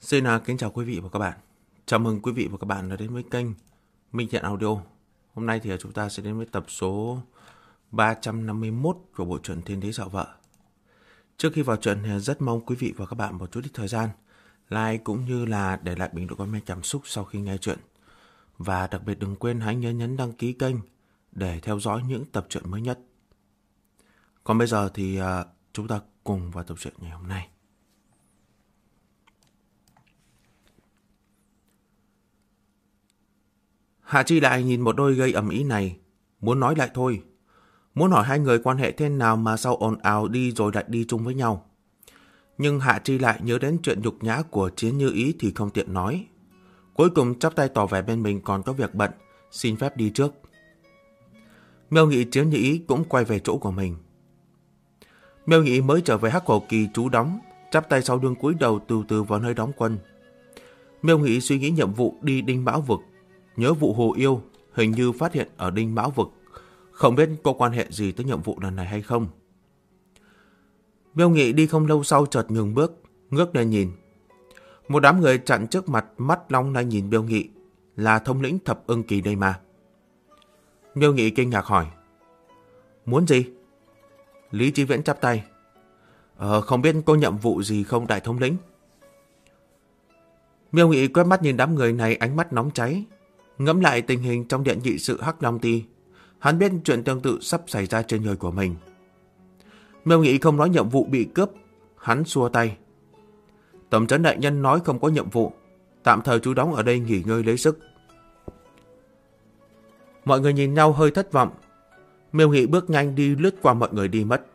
Xin kính chào quý vị và các bạn. Chào mừng quý vị và các bạn đã đến với kênh Minh Thiện Audio. Hôm nay thì chúng ta sẽ đến với tập số 351 của bộ truyện Thiên Đế Dạo Vợ. Trước khi vào truyện thì rất mong quý vị và các bạn một chút ít thời gian like cũng như là để lại bình luận comment cảm xúc sau khi nghe truyện. Và đặc biệt đừng quên hãy nhấn đăng ký kênh để theo dõi những tập truyện mới nhất. Còn bây giờ thì chúng ta cùng vào tập truyện ngày hôm nay. Hạ Chi lại nhìn một đôi gây ầm ĩ này, muốn nói lại thôi. Muốn hỏi hai người quan hệ thế nào mà sao ồn ào đi rồi lại đi chung với nhau. Nhưng Hạ Chi lại nhớ đến chuyện nhục nhã của Chiến Như Ý thì không tiện nói. Cuối cùng chắp tay tỏ vẻ bên mình còn có việc bận, xin phép đi trước. Miêu Nghị Chiến Như Ý cũng quay về chỗ của mình. Miêu Nghị mới trở về Hắc Hổ Kỳ trú đóng, chắp tay sau lưng cúi đầu từ từ vào nơi đóng quân. Miêu Nghị suy nghĩ nhiệm vụ đi Đinh Mão Vực, nhớ vụ Hồ Yêu hình như phát hiện ở Đinh Mão Vực, không biết có quan hệ gì tới nhiệm vụ lần này hay không. Miêu Nghị đi không lâu sau chợt ngừng bước, ngước lên nhìn. Một đám người chặn trước mặt, mắt long lanh nhìn Miêu Nghị, là thống lĩnh Thập Ưng Kỳ đây mà. Miêu Nghị kinh ngạc hỏi, muốn gì? Lý Chí Viễn chắp tay, không biết có nhiệm vụ gì không đại thống lĩnh? Miêu Nghị quét mắt nhìn đám người này, ánh mắt nóng cháy. Ngẫm lại tình hình trong điện nghị sự Hắc Long Ti, hắn biết chuyện tương tự sắp xảy ra trên người của mình. Miêu Nghị không nói nhiệm vụ bị cướp, hắn xua tay. Tổng trấn đại nhân nói không có nhiệm vụ, tạm thời trú đóng ở đây nghỉ ngơi lấy sức. Mọi người nhìn nhau hơi thất vọng. Miêu Nghị bước nhanh đi lướt qua mọi người đi mất.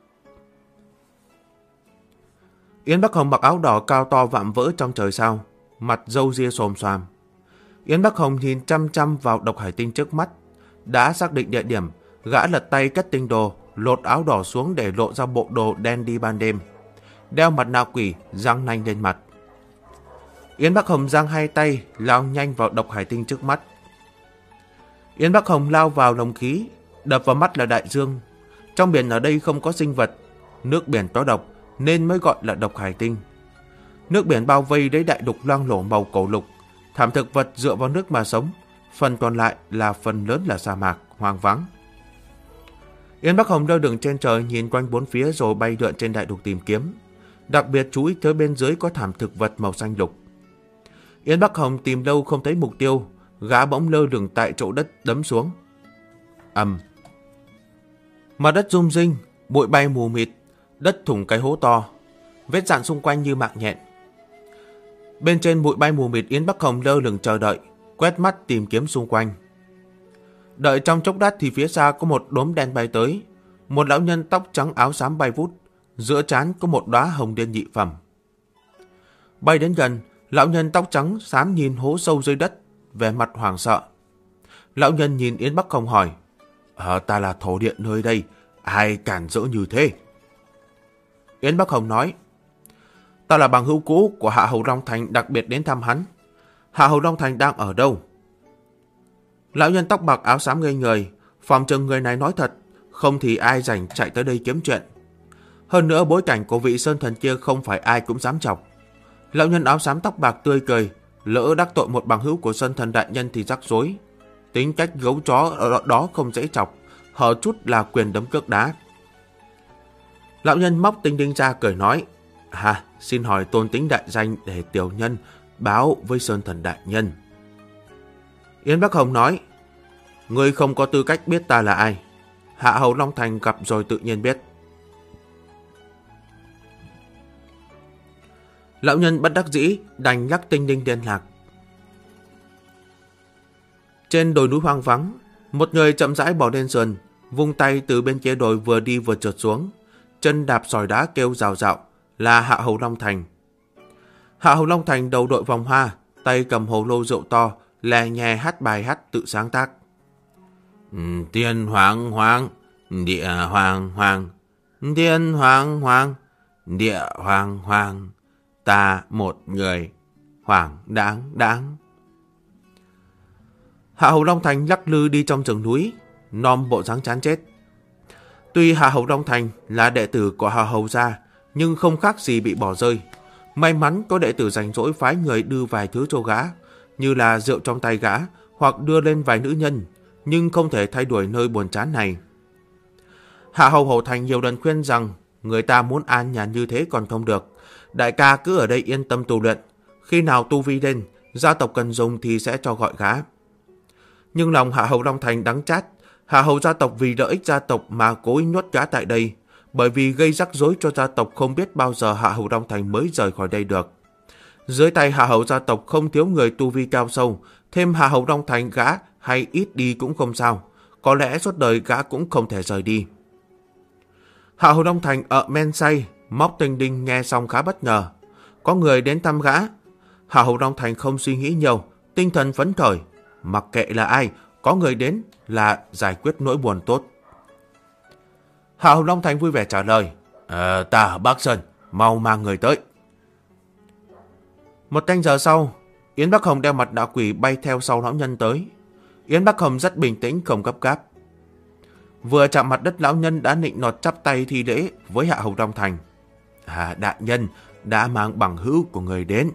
Yến Bắc Hồng mặc áo đỏ cao to vạm vỡ trong trời sao, mặt râu ria xồm xoàm. Yến Bắc Hồng nhìn chăm chăm vào độc hải tinh trước mắt, đã xác định địa điểm, gã lật tay cất tinh đồ, lột áo đỏ xuống để lộ ra bộ đồ đen đi ban đêm, đeo mặt nạ quỷ, răng nanh lên mặt. Yến Bắc Hồng giang hai tay, lao nhanh vào độc hải tinh trước mắt. Yến Bắc Hồng lao vào lồng khí, đập vào mắt là đại dương. Trong biển ở đây không có sinh vật, nước biển có độc nên mới gọi là độc hải tinh. Nước biển bao vây lấy đại lục loang lổ màu cổ lục, thảm thực vật dựa vào nước mà sống, phần còn lại là phần lớn là sa mạc, hoang vắng. Yến Bắc Hồng lơ lửng trên trời nhìn quanh bốn phía rồi bay lượn trên đại lục tìm kiếm, đặc biệt chú ý tới bên dưới có thảm thực vật màu xanh lục. Yến Bắc Hồng tìm lâu không thấy mục tiêu, gã bỗng lơ lửng tại chỗ đất đấm xuống. Ầm. Mặt đất rung rinh, bụi bay mù mịt, đất thủng cái hố to, vết dạn xung quanh như mạng nhện. Bên trên bụi bay mù mịt, Yến Bắc Hồng lơ lửng chờ đợi, quét mắt tìm kiếm xung quanh. Đợi trong chốc lát thì phía xa có một đốm đen bay tới, một lão nhân tóc trắng áo xám bay vút, giữa trán có một đóa hồng liên nhị phẩm. Bay đến gần, lão nhân tóc trắng xám nhìn hố sâu dưới đất, vẻ mặt hoảng sợ. Lão nhân nhìn Yến Bắc Hồng hỏi, ta là thổ điện nơi đây, ai cản rỡ như thế? Yến Bắc Hồng nói, ta là bằng hữu cũ của Hạ Hầu Long Thành, đặc biệt đến thăm hắn. Hạ Hầu Long Thành đang ở đâu? Lão nhân tóc bạc áo xám ngây người, phòng chừng người này nói thật, không thì ai rảnh chạy tới đây kiếm chuyện. Hơn nữa bối cảnh của vị sơn thần kia không phải ai cũng dám chọc. Lão nhân áo xám tóc bạc tươi cười, lỡ đắc tội một bằng hữu của sơn thần đại nhân thì rắc rối. Tính cách gấu chó ở đó không dễ chọc, hở chút là quyền đấm cước đá. Lão nhân móc tinh đinh ra cười nói, xin hỏi tôn tính đại danh để tiểu nhân báo với sơn thần đại nhân. Yến Bắc Hồng nói, ngươi không có tư cách biết ta là ai. Hạ Hầu Long Thành gặp rồi tự nhiên biết. Lão nhân bất đắc dĩ đành nhắc tinh đinh liên lạc. Trên đồi núi hoang vắng, một người chậm rãi bỏ lên sườn, vung tay từ bên kia đồi vừa đi vừa trượt xuống, chân đạp sỏi đá kêu rào rạo, là Hạ Hầu Long Thành. Hạ Hầu Long Thành đầu đội vòng hoa, tay cầm hồ lô rượu to, lè nhè hát bài hát tự sáng tác. Tiên hoàng hoàng, địa hoàng hoàng, tiên hoàng hoàng, địa hoàng hoàng, ta một người, hoàng đáng đáng. Hạ Hầu Long Thành lắc lư đi trong rừng núi, nom bộ dáng chán chết. Tuy Hạ Hầu Long Thành là đệ tử của Hạ Hầu gia, nhưng không khác gì bị bỏ rơi. May mắn có đệ tử rảnh rỗi phái người đưa vài thứ cho gã, như là rượu trong tay gã hoặc đưa lên vài nữ nhân, nhưng không thể thay đổi nơi buồn chán này. Hạ Hầu Hổ Thành nhiều lần khuyên rằng người ta muốn an nhàn như thế còn không được. Đại ca cứ ở đây yên tâm tu luyện. Khi nào tu vi lên, gia tộc cần dùng thì sẽ cho gọi gã. Nhưng lòng Hạ Hầu Long Thành đắng chát. Hạ Hầu gia tộc vì lợi ích gia tộc mà cố ý nhốt gã tại đây. Bởi vì gây rắc rối cho gia tộc, không biết bao giờ Hạ Hầu Long Thành mới rời khỏi đây được. Dưới tay Hạ Hầu gia tộc không thiếu người tu vi cao sâu. Thêm Hạ Hầu Long Thành gã hay ít đi cũng không sao. Có lẽ suốt đời gã cũng không thể rời đi. Hạ Hầu Long Thành ở men say, Móc Tinh Đinh nghe xong khá bất ngờ. Có người đến thăm gã. Hạ Hầu Long Thành không suy nghĩ nhiều, tinh thần phấn khởi. Mặc kệ là ai, có người đến là giải quyết nỗi buồn tốt. Hạ Hầu Long Thành vui vẻ trả lời. Ta ở Bắc Sơn, mau mang người tới. Một canh giờ sau, Yến Bắc Hồng đeo mặt nạ quỷ bay theo sau lão nhân tới. Yến Bắc Hồng rất bình tĩnh, không gấp gáp. Vừa chạm mặt đất, lão nhân đã nịnh nọt chắp tay thi lễ với Hạ Hầu Long Thành. Đại nhân đã mang bằng hữu của người đến.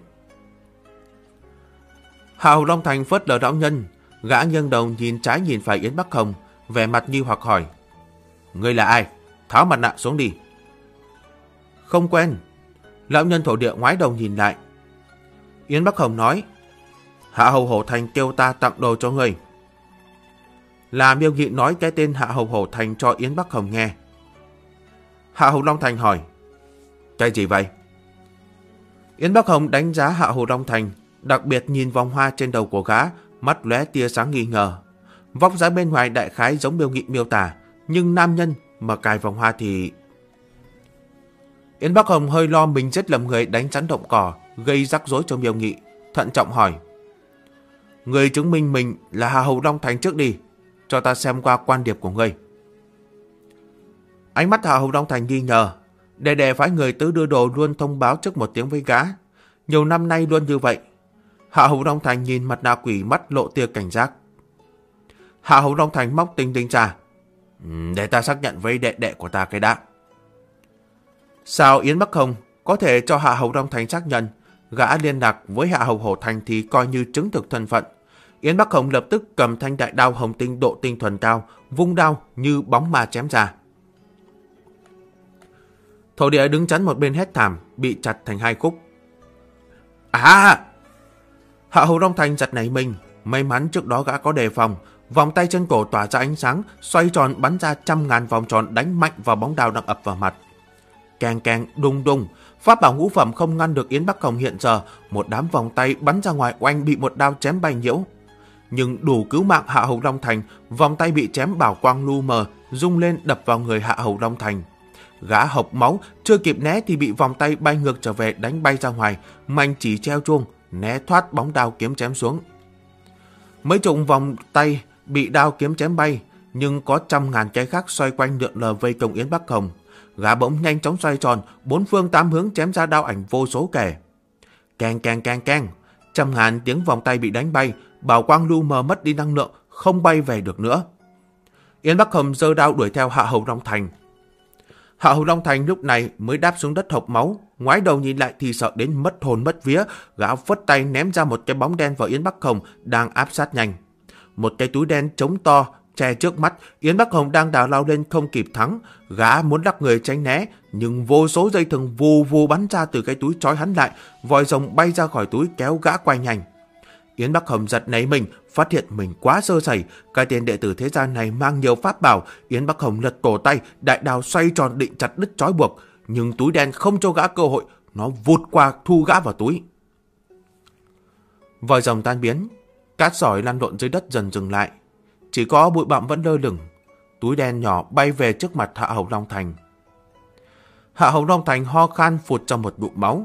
Hạ Hầu Long Thành phớt lờ lão nhân, gã nghiêng đầu nhìn trái nhìn phải Yến Bắc Hồng, vẻ mặt nghi hoặc hỏi. Ngươi là ai? Tháo mặt nạ xuống đi. Không quen. Lão nhân thổ địa ngoái đầu nhìn lại. Yến Bắc Hồng nói. Hạ Hầu Hổ Thành kêu ta tặng đồ cho ngươi. Là Miêu Nghị nói cái tên Hạ Hầu Hổ Thành cho Yến Bắc Hồng nghe. Hạ Hầu Long Thành hỏi. Cái gì vậy? Yến Bắc Hồng đánh giá Hạ Hầu Long Thành, đặc biệt nhìn vòng hoa trên đầu của gã, mắt lóe tia sáng nghi ngờ. Vóc dáng bên ngoài đại khái giống Miêu Nghị miêu tả, nhưng nam nhân mà cài vòng hoa thì... Yến Bắc Hồng hơi lo mình giết lầm người đánh rắn động cỏ, gây rắc rối cho Miêu Nghị, thận trọng hỏi. Người chứng minh mình là Hạ Hầu Long Thành trước đi, cho ta xem qua quan điệp của ngươi. Ánh mắt Hạ Hầu Long Thành nghi ngờ, để phái người tới đưa đồ luôn thông báo trước một tiếng với gã. Nhiều năm nay luôn như vậy. Hạ Hầu Long Thành nhìn mặt nạ quỷ, mắt lộ tia cảnh giác. Hạ Hầu Long Thành móc Tinh Đinh ra. Để ta xác nhận với đệ của ta cái đã. Sao Yến Bắc Hồng có thể cho Hạ Hầu Long Thành xác nhận? Gã liên lạc với Hạ Hầu Hổ Thành thì coi như chứng thực thân phận. Yến Bắc Hồng lập tức cầm thanh đại đao hồng tinh độ tinh thuần cao, vung đao như bóng ma chém ra. Thổ địa đứng chắn một bên hét thảm, bị chặt thành hai khúc. Hạ Hầu Long Thành giật nảy mình, may mắn trước đó gã có đề phòng, vòng tay trên cổ tỏa ra ánh sáng, xoay tròn bắn ra 100.000 vòng tròn đánh mạnh vào bóng đao đang ập vào mặt. Keng keng đùng đùng, pháp bảo ngũ phẩm không ngăn được Yến Bắc Hồng hiện giờ, một đám vòng tay bắn ra ngoài oanh bị một đao chém bay nhiễu. Nhưng đủ cứu mạng Hạ Hầu Long Thành, vòng tay bị chém bảo quang lu mờ, rung lên đập vào người Hạ Hầu Long Thành. Gã hộc máu, chưa kịp né thì bị vòng tay bay ngược trở về đánh bay ra ngoài, mạnh chỉ treo chuông, né thoát bóng đao kiếm chém xuống. Mấy chục vòng tay bị đao kiếm chém bay, nhưng có 100.000 cái khác xoay quanh lượn lờ vây công Yến Bắc Hồng. Gã bỗng nhanh chóng xoay tròn, bốn phương tám hướng chém ra đao ảnh vô số kẻ. Keng keng keng keng, 100.000 tiếng vòng tay bị đánh bay, bảo quang lu mờ mất đi năng lượng, không bay về được nữa. Yến Bắc Hồng giơ đao đuổi theo Hạ Hầu Long Thành. Hạ Hầu Long Thành lúc này mới đáp xuống đất hộc máu, ngoái đầu nhìn lại thì sợ đến mất hồn mất vía, gã phất tay ném ra một cái bóng đen vào Yến Bắc Hồng đang áp sát nhanh. Một cái túi đen trống to che trước mắt, Yến Bắc Hồng đang đào lao lên không kịp thắng, gã muốn lắc người tránh né, nhưng vô số dây thừng vù vù bắn ra từ cái túi trói hắn lại, vòi rồng bay ra khỏi túi kéo gã quay nhanh. Yến Bắc Hồng giật nảy mình, phát hiện mình quá sơ sẩy, cái tên đệ tử thế gian này mang nhiều pháp bảo. Yến Bắc Hồng lật cổ tay, đại đao xoay tròn định chặt đứt trói buộc, nhưng túi đen không cho gã cơ hội, nó vụt qua thu gã vào túi. Vòi rồng tan biến, cát sỏi lăn lộn dưới đất dần dừng lại, chỉ có bụi bặm vẫn lơ lửng. Túi đen nhỏ bay về trước mặt Hạ Hầu Long Thành. Hạ Hầu Long Thành ho khan phụt trong một bụng máu.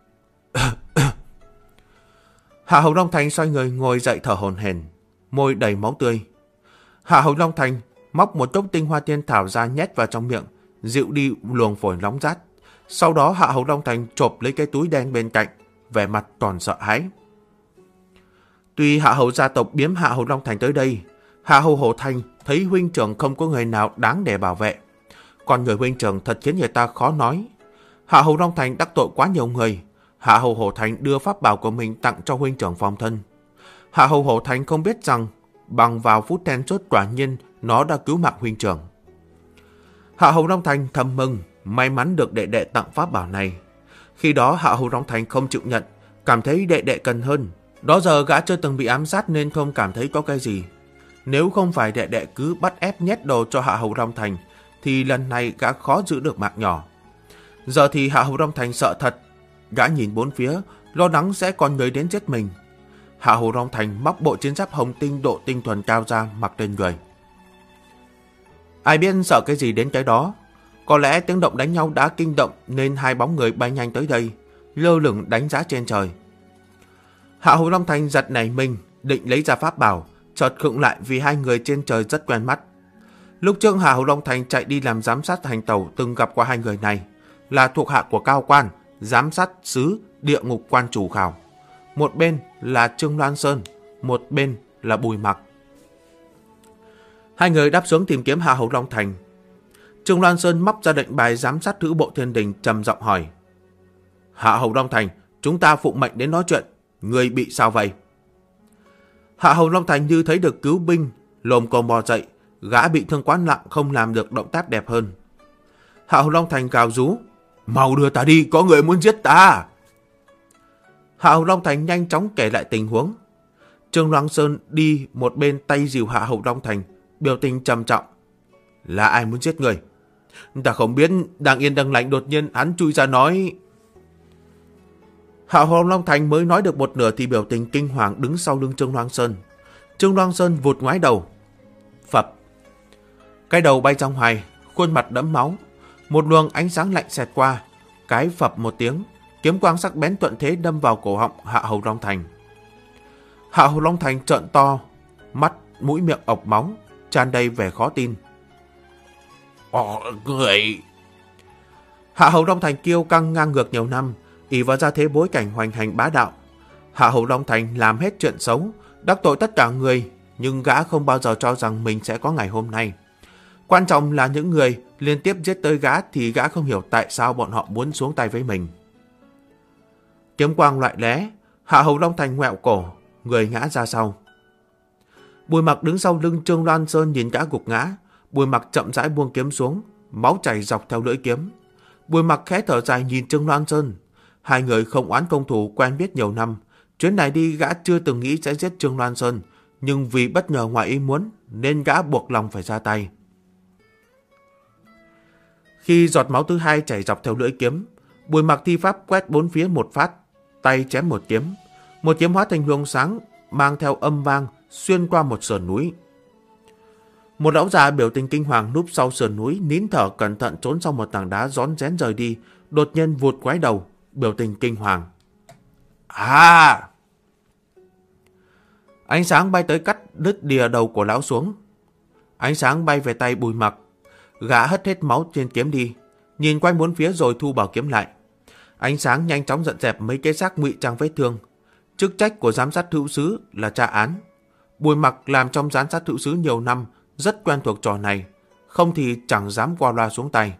Hạ Hầu Long Thành xoay người ngồi dậy thở hổn hển, môi đầy máu tươi. Hạ Hầu Long Thành móc một cốc tinh hoa tiên thảo ra nhét vào trong miệng, dịu đi luồng phổi nóng rát. Sau đó Hạ Hầu Long Thành chộp lấy cái túi đen bên cạnh, vẻ mặt còn sợ hãi. Tuy Hạ Hầu gia tộc biếm Hạ Hầu Long Thành tới đây, Hạ Hầu Hổ Thành thấy huynh trưởng không có người nào đáng để bảo vệ. Còn người huynh trưởng thật khiến người ta khó nói. Hạ Hầu Long Thành đắc tội quá nhiều người, Hạ Hầu Hổ Thành đưa pháp bảo của mình tặng cho huynh trưởng phòng thân. Hạ Hầu Hổ Thành không biết rằng bằng vào phút then chốt quả nhiên nó đã cứu mạng huynh trưởng. Hạ Hầu Long Thành thầm mừng, may mắn được đệ đệ tặng pháp bảo này. Khi đó Hạ Hầu Long Thành không chịu nhận, cảm thấy đệ đệ cần hơn. Đó giờ gã chưa từng bị ám sát nên không cảm thấy có cái gì. Nếu không phải đệ đệ cứ bắt ép nhét đồ cho Hạ Hầu Long Thành, thì lần này gã khó giữ được mạng nhỏ. Giờ thì Hạ Hầu Long Thành sợ thật. Gã nhìn bốn phía, lo lắng sẽ còn người đến giết mình. Hạ Hầu Long Thành móc bộ chiến giáp hồng tinh độ tinh thuần cao ra mặc lên người. Ai biết sợ cái gì đến cái đó. Có lẽ tiếng động đánh nhau đã kinh động nên hai bóng người bay nhanh tới đây, lơ lửng đánh giá trên trời. Hạ Hầu Long Thành giật nảy mình, định lấy ra pháp bảo, chợt khựng lại vì hai người trên trời rất quen mắt. Lúc trước Hạ Hầu Long Thành chạy đi làm giám sát hành tẩu từng gặp qua hai người này, là thuộc hạ của Cao Quan, giám sát sứ địa ngục quan chủ khảo. Một bên là Trương Loan Sơn, một bên là Bùi Mặc. Hai người đáp xuống tìm kiếm Hạ Hầu Long Thành. Trương Loan Sơn móc ra lệnh bài giám sát Hữu Bộ Thiên Đình, trầm giọng hỏi: Hạ Hầu Long Thành, chúng ta phụng mệnh đến nói chuyện, người bị sao vậy? Hạ Hầu Long Thành như thấy được cứu binh, lồm cồm bò dậy, gã bị thương quá nặng không làm được động tác đẹp hơn. Hạ Hầu Long Thành gào rú: Mau đưa ta đi, có người muốn giết ta! Hạ Hầu Long Thành nhanh chóng kể lại tình huống. Trương Loan Sơn đi một bên tay dìu Hạ Hầu Long Thành, biểu tình trầm trọng: Là ai muốn giết người? Ta không biết, đang yên đang lành đột nhiên hắn chui ra nói. Hạ Hầu Long Thành mới nói được một nửa thì biểu tình kinh hoàng đứng sau lưng Trương Loan Sơn. Trương Loan Sơn vụt ngoái đầu. Phập. Cái đầu bay ra ngoài, khuôn mặt đẫm máu. Một luồng ánh sáng lạnh xẹt qua, cái phập một tiếng, kiếm quang sắc bén thuận thế đâm vào cổ họng Hạ Hầu Long Thành. Hạ Hầu Long Thành trợn to, mắt mũi miệng ọc máu, tràn đầy vẻ khó tin. Người! Hạ Hầu Long Thành kiêu căng ngang ngược nhiều năm, ỷ vào ra thế bối cảnh hoành hành bá đạo. Hạ Hầu Long Thành làm hết chuyện xấu, đắc tội tất cả người, nhưng gã không bao giờ cho rằng mình sẽ có ngày hôm nay. Quan trọng là những người liên tiếp giết tới gã thì gã không hiểu tại sao bọn họ muốn xuống tay với mình. Kiếm quang loại lé, Hạ Hầu Long Thành ngoẹo cổ, người ngã ra sau. Bùi Mặc đứng sau lưng Trương Loan Sơn nhìn gã gục ngã. Bùi Mặc chậm rãi buông kiếm xuống, máu chảy dọc theo lưỡi kiếm. Bùi Mặc khẽ thở dài nhìn Trương Loan Sơn. Hai người không oán công thủ quen biết nhiều năm. Chuyến này đi gã chưa từng nghĩ sẽ giết Trương Loan Sơn, nhưng vì bất ngờ ngoài ý muốn nên gã buộc lòng phải ra tay. Khi giọt máu thứ hai chảy dọc theo lưỡi kiếm, Bùi Mặc thi pháp quét bốn phía một phát, tay chém một kiếm. Một kiếm hóa thành luồng sáng mang theo âm vang xuyên qua một sườn núi. Một lão già biểu tình kinh hoàng núp sau sườn núi, nín thở cẩn thận trốn sau một tảng đá rón rén rời đi, đột nhiên vụt quái đầu, biểu tình kinh hoàng. Ánh sáng bay tới cắt đứt đìa đầu của lão xuống. Ánh sáng bay về tay Bùi Mặc. Gã hất hết máu trên kiếm đi, nhìn quanh bốn phía rồi thu bảo kiếm lại. Ánh sáng nhanh chóng dọn dẹp mấy cái xác ngụy trang vết thương. Chức trách của giám sát hữu sứ là tra án. Bùi Mặc làm trong giám sát hữu sứ nhiều năm, rất quen thuộc trò này, không thì chẳng dám qua loa xuống tay.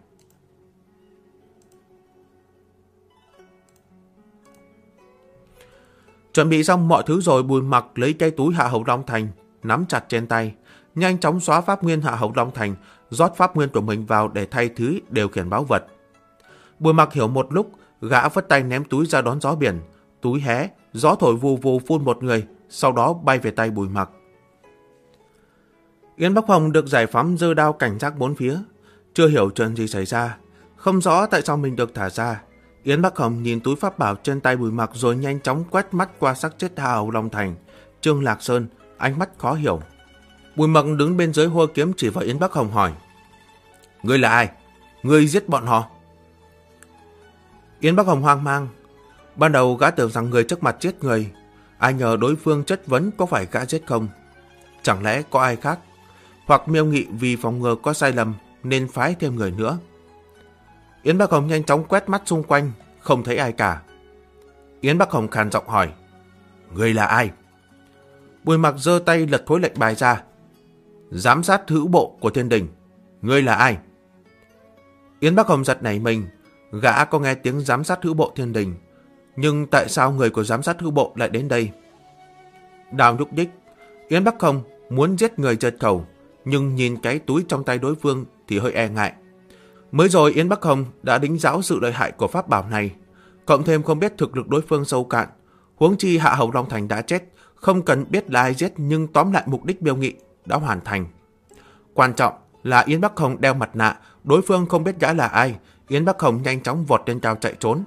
Chuẩn bị xong mọi thứ rồi, Bùi Mặc lấy cái túi Hạ Hầu Long Thành nắm chặt trên tay, nhanh chóng xóa pháp nguyên Hạ Hầu Long Thành, rót pháp nguyên của mình vào để thay thứ điều khiển báu vật. Bùi Mặc hiểu một lúc, gã vất tay ném túi ra đón gió biển. Túi hé, gió thổi vù vù phun một người, sau đó bay về tay Bùi Mặc. Yến Bắc Hồng được giải phóng giơ đao cảnh giác bốn phía, chưa hiểu chuyện gì xảy ra, không rõ tại sao mình được thả ra. Yến Bắc Hồng nhìn túi pháp bảo trên tay Bùi Mặc rồi nhanh chóng quét mắt qua xác chết Hạ Hầu Long Thành, Trương Lạc Sơn, ánh mắt khó hiểu. Bùi Mặc đứng bên dưới hua kiếm chỉ vào Yến Bắc Hồng hỏi: Ngươi là ai? Ngươi giết bọn họ? Yến Bắc Hồng hoang mang. Ban đầu gã tưởng rằng người trước mặt giết người, ai ngờ đối phương chất vấn có phải gã giết không. Chẳng lẽ có ai khác? Hoặc Miêu Nghị vì phòng ngừa có sai lầm nên phái thêm người nữa. Yến Bắc Hồng nhanh chóng quét mắt xung quanh, không thấy ai cả. Yến Bắc Hồng khàn giọng hỏi: Ngươi là ai? Bùi Mặc giơ tay lật khối lệnh bài ra: Giám sát hữu bộ của Thiên Đình. Ngươi là ai? Yến Bắc Hồng giật nảy mình. Gã có nghe tiếng giám sát hữu bộ Thiên Đình. Nhưng tại sao người của giám sát hữu bộ lại đến đây? Đào nhúc nhích. Yến Bắc Không muốn giết người giật khẩu, nhưng nhìn cái túi trong tay đối phương thì hơi e ngại. Mới rồi Yến Bắc Không đã đính giáo sự lợi hại của pháp bảo này, cộng thêm không biết thực lực đối phương sâu cạn. Huống chi Hạ Hầu Long Thành đã chết, không cần biết là ai giết, nhưng tóm lại mục đích Miêu Nghị đã hoàn thành. Quan trọng là Yến Bắc Không đeo mặt nạ, đối phương không biết gã là ai. Yến Bắc Không nhanh chóng vọt lên cao chạy trốn.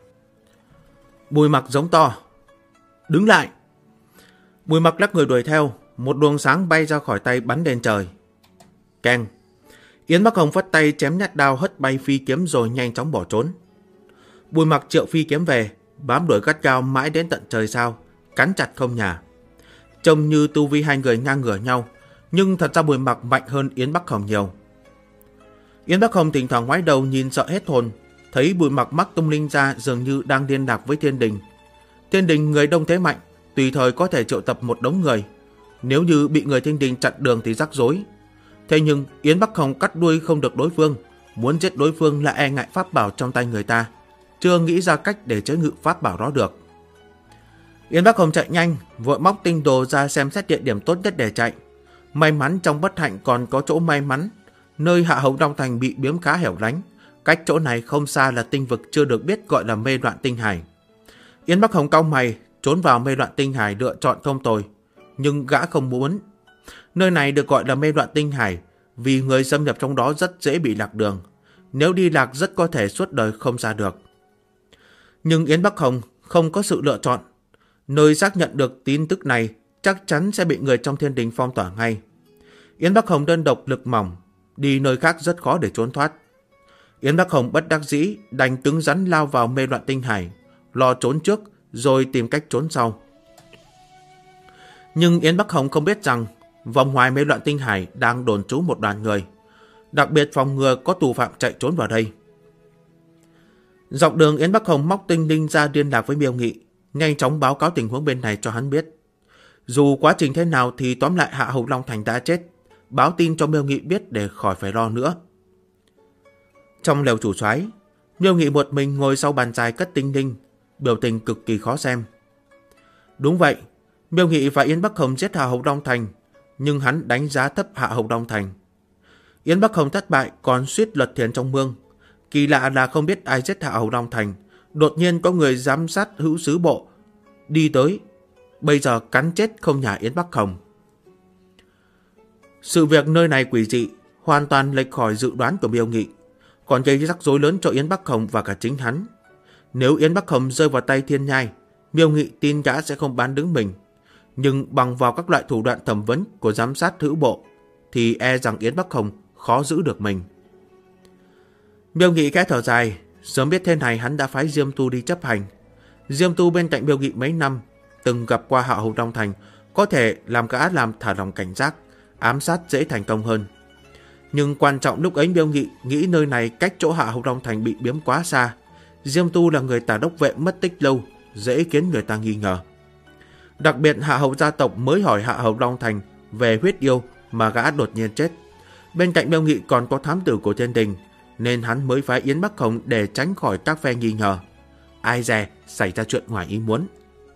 Bùi Mặc giống to: "Đứng lại!" Bùi Mặc lắc người đuổi theo, một luồng sáng bay ra khỏi tay bắn lên trời. Keng! Yến Bắc Không phất tay chém nhát đao hất bay phi kiếm rồi nhanh chóng bỏ trốn. Bùi Mặc triệu phi kiếm về, bám đuổi gắt gao mãi đến tận trời sao, cắn chặt không nhả. Trông như tu vi hai người ngang ngửa nhau, nhưng thật ra Bùi Mặc mạnh hơn Yến Bắc Không nhiều. Yến Bắc Không thỉnh thoảng ngoái đầu nhìn sợ hết hồn, thấy Bùi Mặc mắc tung linh ra dường như đang liên lạc với Thiên Đình. Thiên Đình người đông thế mạnh, tùy thời có thể triệu tập một đống người. Nếu như bị người Thiên Đình chặn đường thì rắc rối. Thế nhưng Yến Bắc Không cắt đuôi không được đối phương, muốn giết đối phương là e ngại pháp bảo trong tay người ta, chưa nghĩ ra cách để chế ngự pháp bảo đó được. Yến Bắc Không chạy nhanh, vội móc tinh đồ ra xem xét địa điểm tốt nhất để chạy. May mắn trong bất hạnh còn có chỗ may mắn, nơi Hạ Hầu Long Thành bị biếm khá hẻo lánh, cách chỗ này không xa là tinh vực chưa được biết gọi là Mê Loạn Tinh Hải. Yến Bắc Không cau mày, trốn vào Mê Loạn Tinh Hải lựa chọn không tồi, nhưng gã không muốn. Nơi này được gọi là Mê Loạn Tinh Hải vì người xâm nhập trong đó rất dễ bị lạc đường, nếu đi lạc rất có thể suốt đời không ra được. Nhưng Yến Bắc Không không có sự lựa chọn, nơi xác nhận được tin tức này chắc chắn sẽ bị người trong Thiên Đình phong tỏa ngay. Yến Bắc Không đơn độc lực mỏng, đi nơi khác rất khó để trốn thoát. Yến Bắc Không bất đắc dĩ đành cứng rắn lao vào Mê Loạn Tinh Hải, lo trốn trước rồi tìm cách trốn sau. Nhưng Yến Bắc Không không biết rằng vòng ngoài Mê Loạn Tinh Hải đang đồn trú một đoàn người, đặc biệt phòng ngừa có tù phạm chạy trốn vào đây. Dọc đường Yến Bắc Không móc tinh linh ra liên lạc với Miêu Nghị, nhanh chóng báo cáo tình huống bên này cho hắn biết. Dù quá trình thế nào thì tóm lại Hạ Hầu Long Thành đã chết, báo tin cho Miêu Nghị biết để khỏi phải lo nữa. Trong lều chủ soái, Miêu Nghị một mình ngồi sau bàn dài cất tinh linh, biểu tình cực kỳ khó xem. Đúng vậy, Miêu Nghị và Yến Bắc Không giết Hạ Hầu Long Thành, nhưng hắn đánh giá thấp Hạ Hầu Long Thành. Yến Bắc Không thất bại còn suýt lật thuyền trong mương. Kỳ lạ là không biết ai giết Hạ Hầu Long Thành, đột nhiên có người giám sát hữu sứ bộ đi tới, bây giờ cắn chết không nhả Yến Bắc Không. Sự việc nơi này quỷ dị, hoàn toàn lệch khỏi dự đoán của Miêu Nghị, còn gây rắc rối lớn cho Yến Bắc Không và cả chính hắn. Nếu Yến Bắc Không rơi vào tay Thiên Nhai, Miêu Nghị tin gã sẽ không bán đứng mình, nhưng bằng vào các loại thủ đoạn thẩm vấn của giám sát hữu bộ thì e rằng Yến Bắc Không khó giữ được mình. Miêu Nghị khẽ thở dài, sớm biết thế này hắn đã phái Diêm Tu đi chấp hành. Diêm Tu bên cạnh Miêu Nghị mấy năm, từng gặp qua Hạ Hầu Long Thành, có thể làm gã làm thả lòng cảnh giác, ám sát dễ thành công hơn. Nhưng quan trọng lúc ấy Miêu Nghị nghĩ nơi này cách chỗ Hạ Hầu Long Thành bị biếm quá xa. Diêm Tu là người tả đốc vệ mất tích lâu, dễ khiến người ta nghi ngờ. Đặc biệt Hạ Hầu gia tộc mới hỏi Hạ Hầu Long Thành về huyết yêu mà gã đột nhiên chết. Bên cạnh Miêu Nghị còn có thám tử của Thiên Đình, nên hắn mới phái Yến Bắc Không để tránh khỏi các phe nghi ngờ. Ai dè xảy ra chuyện ngoài ý muốn.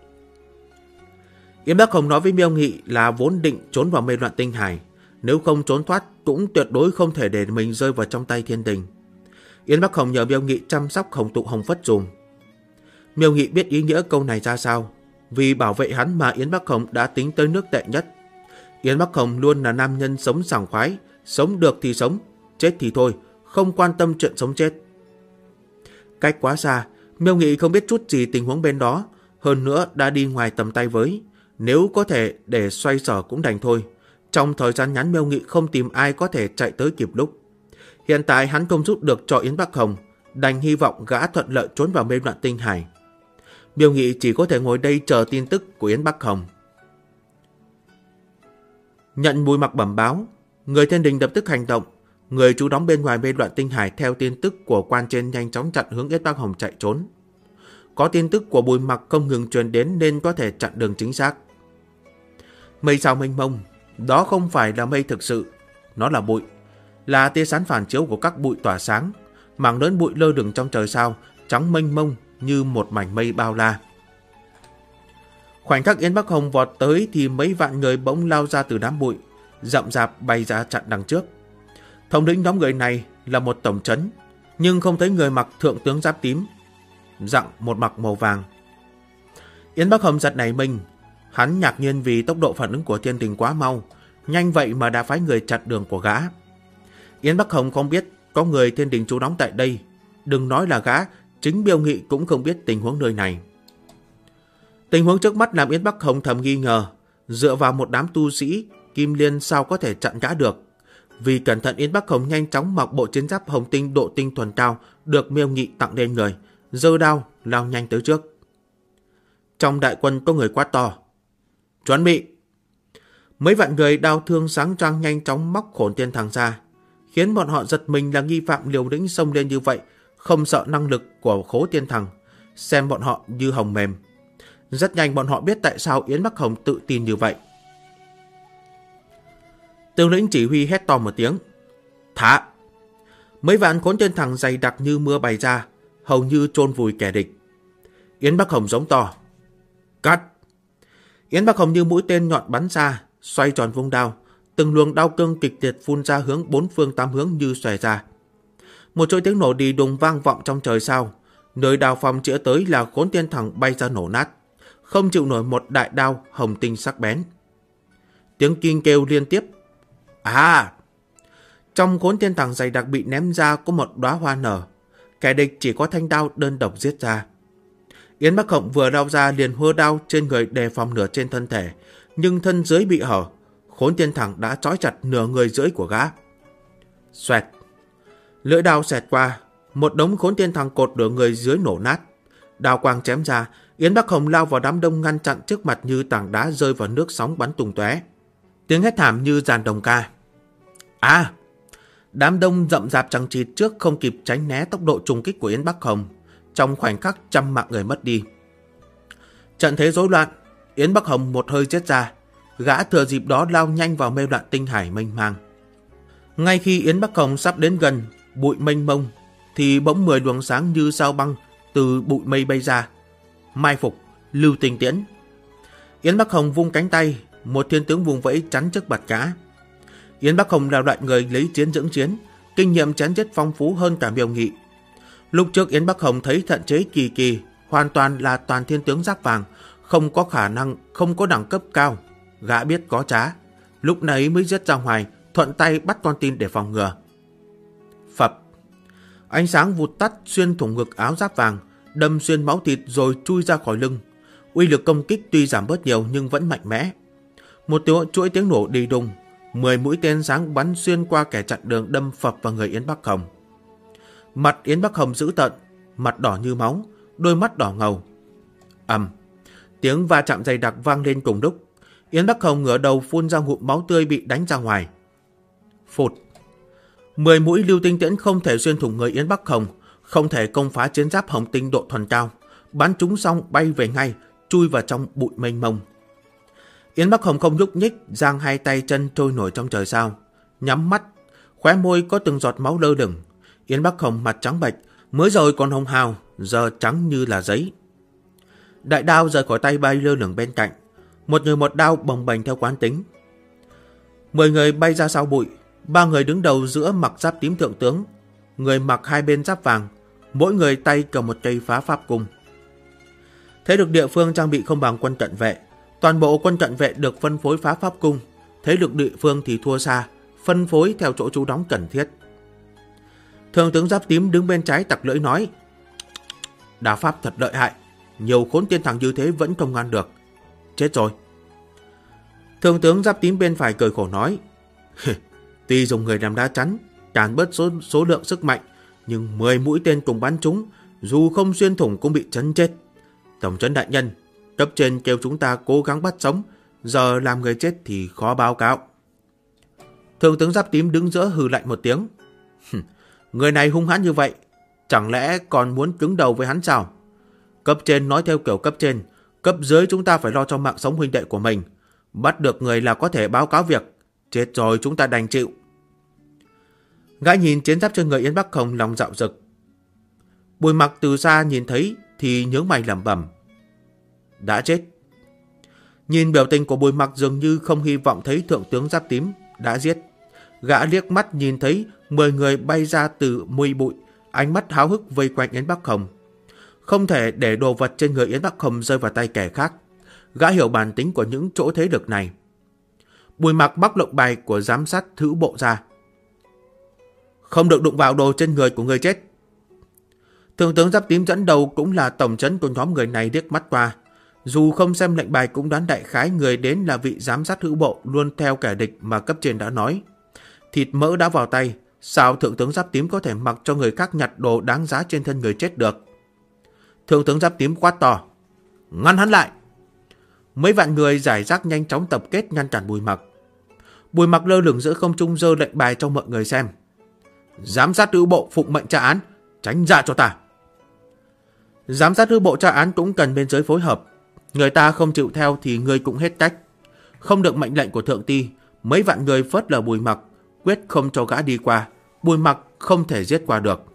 Yến Bắc Không nói với Miêu Nghị là vốn định trốn vào Mê Loạn Tinh Hải, nếu không trốn thoát cũng tuyệt đối không thể để mình rơi vào trong tay Thiên Đình. Yến Bắc Không nhờ Miêu Nghị chăm sóc Hồng Tụ Hồng Phất dùm. Miêu Nghị biết ý nghĩa câu này ra sao, vì bảo vệ hắn mà Yến Bắc Không đã tính tới nước tệ nhất. Yến Bắc Không luôn là nam nhân sống sảng khoái, sống được thì sống, chết thì thôi, không quan tâm chuyện sống chết. Cách quá xa, Miêu Nghị không biết chút gì tình huống bên đó, hơn nữa đã đi ngoài tầm tay với, nếu có thể để xoay sở cũng đành thôi. Trong thời gian ngắn Miêu Nghị không tìm ai có thể chạy tới kịp lúc. Hiện tại hắn không giúp được cho Yến Bắc Không, đành hy vọng gã thuận lợi trốn vào Mê Loạn Tinh Hải. Miêu Nghị chỉ có thể ngồi đây chờ tin tức của Yến Bắc Không. Nhận Bùi Mặc bẩm báo, người Thiên Đình lập tức hành động. Người trú đóng bên ngoài Mê Loạn Tinh Hải theo tin tức của quan trên nhanh chóng chặn hướng Yến Bắc Không chạy trốn. Có tin tức của Bùi Mặc không ngừng truyền đến nên có thể chặn đường chính xác. Mây sao mênh mông, đó không phải là mây thực sự, nó là bụi, là tia sáng phản chiếu của các bụi tỏa sáng, mảng lớn bụi lơ lửng trong trời sao, trắng mênh mông như một mảnh mây bao la. Khoảnh khắc Yến Bắc Hồng vọt tới thì mấy vạn người bỗng lao ra từ đám bụi, rậm rạp bay ra chặn đằng trước. Thống lĩnh nhóm người này là một tổng trấn, nhưng không thấy người mặc thượng tướng giáp tím, dặn một mặc màu vàng. Yến Bắc Hồng giật nảy mình, hắn ngạc nhiên vì tốc độ phản ứng của Thiên Đình quá mau, nhanh vậy mà đã phái người chặn đường của gã. Yến Bắc Hồng không biết có người Thiên Đình trú đóng tại đây, đừng nói là gã, chính Biêu Nghị cũng không biết tình huống nơi này. Tình huống trước mắt làm Yến Bắc Hồng thầm nghi ngờ, dựa vào một đám tu sĩ, Kim Liên sao có thể chặn gã được. Vì cẩn thận, Yến Bắc Hồng nhanh chóng mặc bộ chiến giáp hồng tinh độ tinh thuần cao được Miêu Nghị tặng lên người, giơ đao lao nhanh tới trước. Trong đại quân có người quát to: "Chuẩn bị!" Mấy vạn người đao thương sáng choang nhanh chóng móc Khốn Tiên Thằng ra, khiến bọn họ giật mình là nghi phạm liều lĩnh xông lên như vậy, không sợ năng lực của Khốn Tiên Thằng, xem bọn họ như hồng mềm. Rất nhanh bọn họ biết tại sao Yến Bắc Hồng tự tin như vậy. Tướng lĩnh chỉ huy hét to một tiếng: "Thả!" Mấy vạn Khốn Tiên Thằng dày đặc như mưa bày ra, hầu như chôn vùi kẻ địch. Yến Bắc Hồng giống to: "Cắt!" Yến Bắc Hồng như mũi tên nhọn bắn ra, xoay tròn vung đao, từng luồng đao cương kịch liệt phun ra hướng bốn phương tám hướng như xòe ra. Một chuỗi tiếng nổ đi đùng vang vọng trong trời sao, nơi đao phong chĩa tới là Khốn Tiên Thằng bay ra nổ nát, không chịu nổi một đại đao hồng tinh sắc bén. Tiếng kinh kêu liên tiếp: "À!" Trong Khốn Tiên Thằng dày đặc bị ném ra có một đóa hoa nở, kẻ địch chỉ có thanh đao đơn độc giết ra. Yến Bắc Hồng vừa lao ra liền hơ đao trên người đề phòng nửa trên thân thể, nhưng thân dưới bị hở, Khốn Tiên Thằng đã trói chặt nửa người dưới của gã. Xoẹt! Lưỡi đao xẹt qua, một đống Khốn Tiên Thằng cột nửa người dưới nổ nát. Đao quang chém ra, Yến Bắc Hồng lao vào đám đông ngăn chặn trước mặt như tảng đá rơi vào nước sóng bắn tung tóe. Tiếng hét thảm như dàn đồng ca. À! Đám đông rậm rạp chằng chịt trước không kịp tránh né tốc độ trùng kích của Yến Bắc Hồng, trong khoảnh khắc trăm mạng người mất đi. Trận thế rối loạn, Yến Bắc Hồng một hơi giết ra, gã thừa dịp đó lao nhanh vào mê loạn tinh hải mênh mang. Ngay khi Yến Bắc Hồng sắp đến gần bụi mênh mông, thì bỗng 10 luồng sáng như sao băng từ bụi mây bay ra, mai phục Lưu Tinh Tiễn. Yến Bắc Hồng vung cánh tay, một thiên tướng vùng vẫy chắn trước mặt gã. Yến Bắc Hồng là loại người lấy chiến dưỡng chiến, kinh nghiệm chém giết phong phú hơn cả Miêu Nghị. Lúc trước Yến Bắc Hồng thấy thận chế kỳ kỳ hoàn toàn là toàn thiên tướng giáp vàng, không có khả năng, không có đẳng cấp cao. Gã biết có trá, lúc nãy mới giết ra ngoài, thuận tay bắt con tin để phòng ngừa. Phập! Ánh sáng vụt tắt xuyên thủng ngực áo giáp vàng, đâm xuyên máu thịt rồi chui ra khỏi lưng. Uy lực công kích tuy giảm bớt nhiều nhưng vẫn mạnh mẽ. Một chuỗi tiếng nổ đi đùng, 10 mũi tên sáng bắn xuyên qua kẻ chặn đường đâm phập vào người Yến Bắc Hồng. Mặt Yến Bắc Hồng dữ tợn, mặt đỏ như máu, đôi mắt đỏ ngầu. Ầm! Tiếng va chạm dày đặc vang lên cùng lúc. Yến Bắc Hồng ngửa đầu phun ra ngụm máu tươi bị đánh ra ngoài. Phụt! 10 mũi lưu tinh tiễn không thể xuyên thủng người Yến Bắc Hồng, không thể công phá chiến giáp hồng tinh độ thuần cao. Bắn chúng xong bay về ngay, chui vào trong bụi mênh mông. Yến Bắc Hồng không nhúc nhích, giang hai tay chân trôi nổi trong trời sao, nhắm mắt, khóe môi có từng giọt máu lơ lửng. Yến Bắc Hồng mặt trắng bệch, mới rồi còn hồng hào, giờ trắng như là giấy. Đại đao rời khỏi tay bay lơ lửng bên cạnh, một người một đao bồng bềnh theo quán tính. 10 người bay ra sau bụi, 3 người đứng đầu giữa mặc giáp tím thượng tướng, người mặc hai bên giáp vàng, mỗi người tay cầm một cây phá pháp cung. Thế lực địa phương trang bị không bằng quân cận vệ, toàn bộ quân cận vệ được phân phối phá pháp cung, thế lực địa phương thì thua xa, phân phối theo chỗ trú đóng cần thiết. Thượng tướng giáp tím đứng bên trái tặc lưỡi nói: Đao pháp thật lợi hại, nhiều Khốn Tiên Thằng như thế vẫn không ngăn được. Chết rồi. Thượng tướng giáp tím bên phải cười khổ nói: Tuy dùng người làm đá chắn, càn bớt số lượng sức mạnh, nhưng 10 mũi tên cùng bắn chúng, dù không xuyên thủng cũng bị chấn chết. Tổng trấn đại nhân, cấp trên kêu chúng ta cố gắng bắt sống, giờ làm người chết thì khó báo cáo. Thượng tướng giáp tím đứng giữa hừ lạnh một tiếng: Người này hung hãn như vậy, chẳng lẽ còn muốn cứng đầu với hắn sao? Cấp trên nói theo kiểu cấp trên, cấp dưới chúng ta phải lo cho mạng sống huynh đệ của mình. Bắt được người là có thể báo cáo việc, chết rồi chúng ta đành chịu. Gã nhìn chiến giáp trên người Yến Bắc Hồng lòng dạo dực. Bùi Mặc từ xa nhìn thấy thì nhướng mày lẩm bẩm. Đã chết. Nhìn biểu tình của Bùi Mặc dường như không hy vọng thấy thượng tướng giáp tím đã giết. Gã liếc mắt nhìn thấy 10 người bay ra từ mùi bụi, ánh mắt háo hức vây quanh Yến Bắc Hồng. Không thể để đồ vật trên người Yến Bắc Hồng rơi vào tay kẻ khác. Gã hiểu bản tính của những chỗ thế lực này. Bùi Mặc móc lệnh bài của giám sát hữu bộ ra. Không được đụng vào đồ trên người của người chết. Thượng tướng giáp tím dẫn đầu cũng là tổng trấn của nhóm người này liếc mắt qua. Dù không xem lệnh bài cũng đoán đại khái người đến là vị giám sát hữu bộ luôn theo kẻ địch mà cấp trên đã nói. Thịt mỡ đã vào tay, sao thượng tướng giáp tím có thể mặc cho người khác nhặt đồ đáng giá trên thân người chết được? Thượng tướng giáp tím quát to. Ngăn hắn lại! Mấy vạn người giải rác nhanh chóng tập kết ngăn cản Bùi Mặc. Bùi Mặc lơ lửng giữa không trung giơ lệnh bài cho mọi người xem. Giám sát hữu bộ phụng mệnh tra án, tránh ra cho ta. Giám sát hữu bộ tra án cũng cần bên dưới phối hợp. Người ta không chịu theo thì người cũng hết cách. Không được mệnh lệnh của thượng ty, mấy vạn người phớt lờ Bùi Mặc, quyết không cho gã đi qua. Bùi Mặc không thể giết qua được.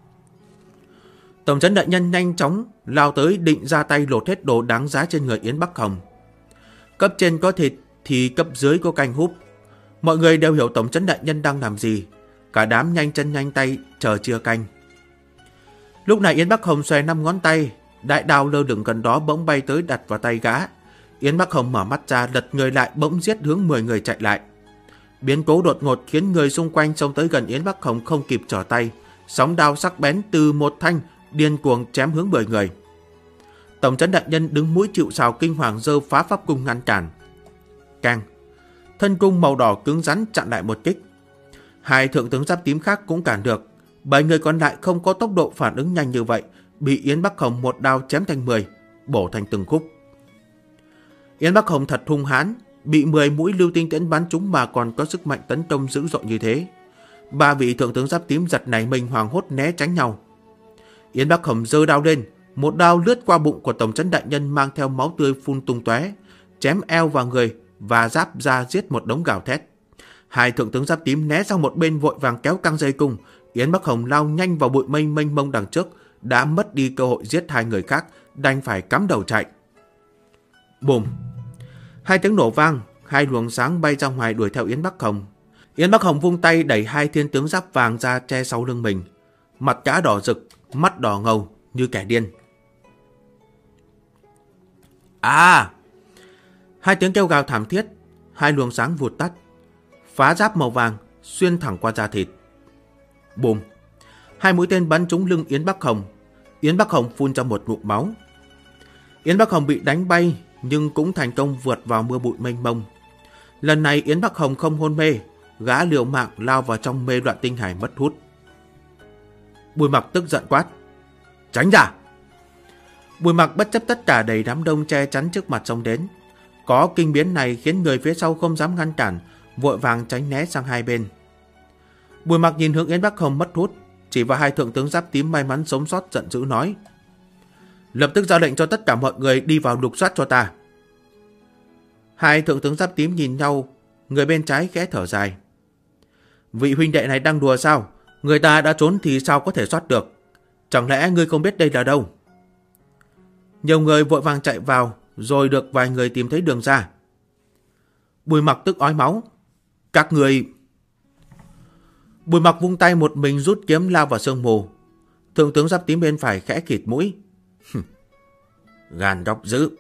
Tổng trấn đại nhân nhanh chóng lao tới định ra tay lột hết đồ đáng giá trên người Yến Bắc Hồng. Cấp trên có thịt thì cấp dưới có canh húp. Mọi người đều hiểu tổng trấn đại nhân đang làm gì. Cả đám nhanh chân nhanh tay chờ chia canh. Lúc này Yến Bắc Hồng xòe 5 ngón tay, đại đao lơ lửng gần đó bỗng bay tới đặt vào tay gã. Yến Bắc Hồng mở mắt ra, lật người lại, bỗng giết hướng 10 người chạy lại. Biến cố đột ngột khiến người xung quanh xông tới gần Yến Bắc Hồng không kịp trở tay, sóng đao sắc bén từ một thanh điên cuồng chém hướng 10 người. Tổng trấn đại nhân đứng mũi chịu sào kinh hoàng giơ phá pháp cung ngăn cản. Keng! Thân cung màu đỏ cứng rắn chặn lại một kích. Hai thượng tướng giáp tím khác cũng cản được. 7 người còn lại không có tốc độ phản ứng nhanh như vậy, bị Yến Bắc Hồng một đao chém thành 10, bổ thành từng khúc. Yến Bắc Hồng thật hung hãn, bị 10 mũi lưu tinh tiễn bắn trúng mà còn có sức mạnh tấn công dữ dội như thế. 3 vị thượng tướng giáp tím giật nảy mình hoảng hốt né tránh nhau. Yến Bắc Hồng giơ đao lên, một đao lướt qua bụng của tổng trấn đại nhân mang theo máu tươi phun tung tóe, chém eo vào người và giáp ra giết một đống gào thét. Hai thượng tướng giáp tím né sang một bên vội vàng kéo căng dây cung. Yến Bắc Hồng lao nhanh vào bụi mây mênh mông đằng trước, đã mất đi cơ hội giết hai người khác, đành phải cắm đầu chạy. Bùm! Hai tiếng nổ vang, hai luồng sáng bay ra ngoài đuổi theo Yến Bắc Hồng. Yến Bắc Hồng vung tay đẩy hai thiên tướng giáp vàng ra che sau lưng mình. Mặt gã đỏ rực, mắt đỏ ngầu như kẻ điên. À! Hai tiếng kêu gào thảm thiết, hai luồng sáng vụt tắt. Phá giáp màu vàng xuyên thẳng qua da thịt. Bùm! Hai mũi tên bắn trúng lưng Yến Bắc Hồng. Yến Bắc Hồng phun ra một ngụm máu. Yến Bắc Hồng bị đánh bay nhưng cũng thành công vượt vào mưa bụi mênh mông. Lần này Yến Bắc Hồng không hôn mê, gã liều mạng lao vào trong mê loạn tinh hải mất hút. Bùi Mặc tức giận quát. Tránh ra! Bùi Mặc bất chấp tất cả đẩy đám đông che chắn trước mặt xông đến. Có kinh biến này khiến người phía sau không dám ngăn cản, vội vàng tránh né sang hai bên. Bùi Mặc nhìn hướng Yến Bắc Hồng mất hút, chỉ vào hai thượng tướng giáp tím may mắn sống sót giận dữ nói. Lập tức ra lệnh cho tất cả mọi người đi vào lục soát cho ta. Hai thượng tướng giáp tím nhìn nhau, người bên trái khẽ thở dài. Vị huynh đệ này đang đùa sao? Người ta đã trốn thì sao có thể soát được? Chẳng lẽ ngươi không biết đây là đâu? Nhiều người vội vàng chạy vào, rồi được vài người tìm thấy đường ra. Bùi Mặc tức ói máu. Các người... Bùi Mặc vung tay một mình rút kiếm lao vào sương mù. Thượng tướng giáp tím bên phải khẽ khịt mũi. Gan độc dữ.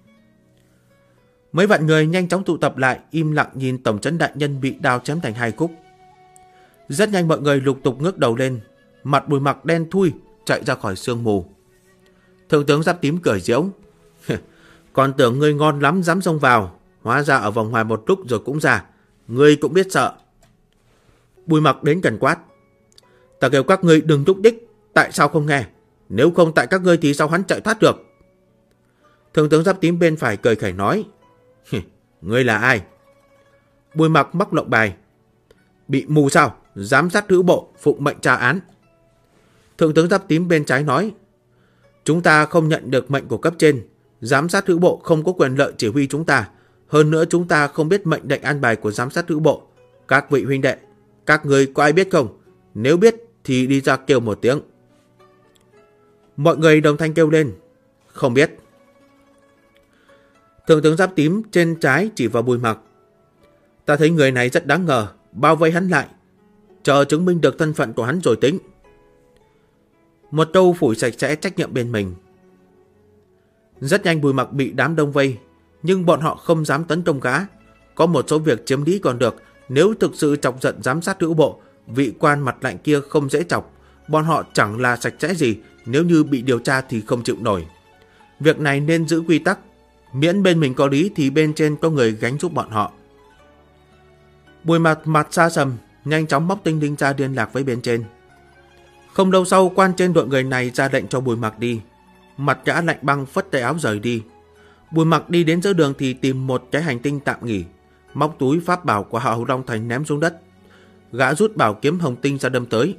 Mấy vạn người nhanh chóng tụ tập lại, im lặng nhìn tổng trấn đại nhân bị đao chém thành hai khúc. Rất nhanh mọi người lục tục ngước đầu lên. Mặt Bùi Mặc đen thui, chạy ra khỏi sương mù. Thượng tướng giáp tím cười giễu. Còn tưởng ngươi ngon lắm dám xông vào, hóa ra ở vòng ngoài một lúc rồi cũng ra. Ngươi cũng biết sợ. Bùi Mặc đến gần quát. Ta kêu các ngươi đừng nhúc nhích, tại sao không nghe? Nếu không tại các ngươi thì sao hắn chạy thoát được? Thượng tướng giáp tím bên phải cười khẩy nói. Ngươi là ai? Bùi Mặc móc lệnh bài. Bị mù sao? Giám sát hữu bộ phụng mệnh tra án. Thượng tướng giáp tím bên trái nói. Chúng ta không nhận được mệnh của cấp trên. Giám sát hữu bộ không có quyền lợi chỉ huy chúng ta. Hơn nữa chúng ta không biết mệnh lệnh an bài của giám sát hữu bộ. Các vị huynh đệ, các người có ai biết không? Nếu biết thì đi ra kêu một tiếng. Mọi người đồng thanh kêu lên. Không biết. Thượng tướng giáp tím trên trái chỉ vào Bùi Mặc. Ta thấy người này rất đáng ngờ, bao vây hắn lại, chờ chứng minh được thân phận của hắn rồi tính. Một câu phủi sạch sẽ trách nhiệm bên mình. Rất nhanh Bùi Mặc bị đám đông vây, nhưng bọn họ không dám tấn công gã. Có một số việc chiếm lý còn được, nếu thực sự chọc giận giám sát hữu bộ, vị quan mặt lạnh kia không dễ chọc. Bọn họ chẳng là sạch sẽ gì, nếu như bị điều tra thì không chịu nổi. Việc này nên giữ quy tắc, miễn bên mình có lý thì bên trên có người gánh giúp bọn họ. Bùi Mặc mặt xa sầm, nhanh chóng móc tinh linh ra liên lạc với bên trên. Không lâu sau, quan trên đội người này ra lệnh cho Bùi Mặc đi. Mặt gã lạnh băng phất tay áo rời đi. Bùi Mặc đi đến giữa đường thì tìm một cái hành tinh tạm nghỉ, móc túi pháp bảo của Hạo Long Thành ném xuống đất. Gã rút bảo kiếm hồng tinh ra đâm tới.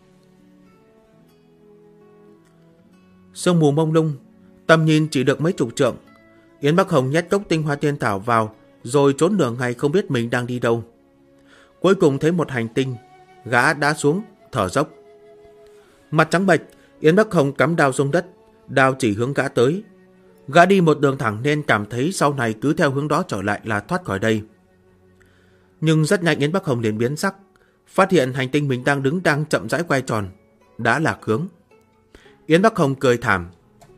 Sương mù mông lung, tầm nhìn chỉ được mấy chục trượng. Yến Bắc Hồng nhét cốc tinh hoa tiên thảo vào, rồi trốn nửa ngày không biết mình đang đi đâu. Cuối cùng thấy một hành tinh, gã đã xuống, thở dốc. Mặt trắng bệch, Yến Bắc Hồng cắm đao xuống đất, đao chỉ hướng gã tới. Gã đi một đường thẳng nên cảm thấy sau này cứ theo hướng đó trở lại là thoát khỏi đây. Nhưng rất nhanh Yến Bắc Hồng liền biến sắc, phát hiện hành tinh mình đang đứng đang chậm rãi quay tròn, đã lạc hướng. Yến Bắc Hồng cười thảm.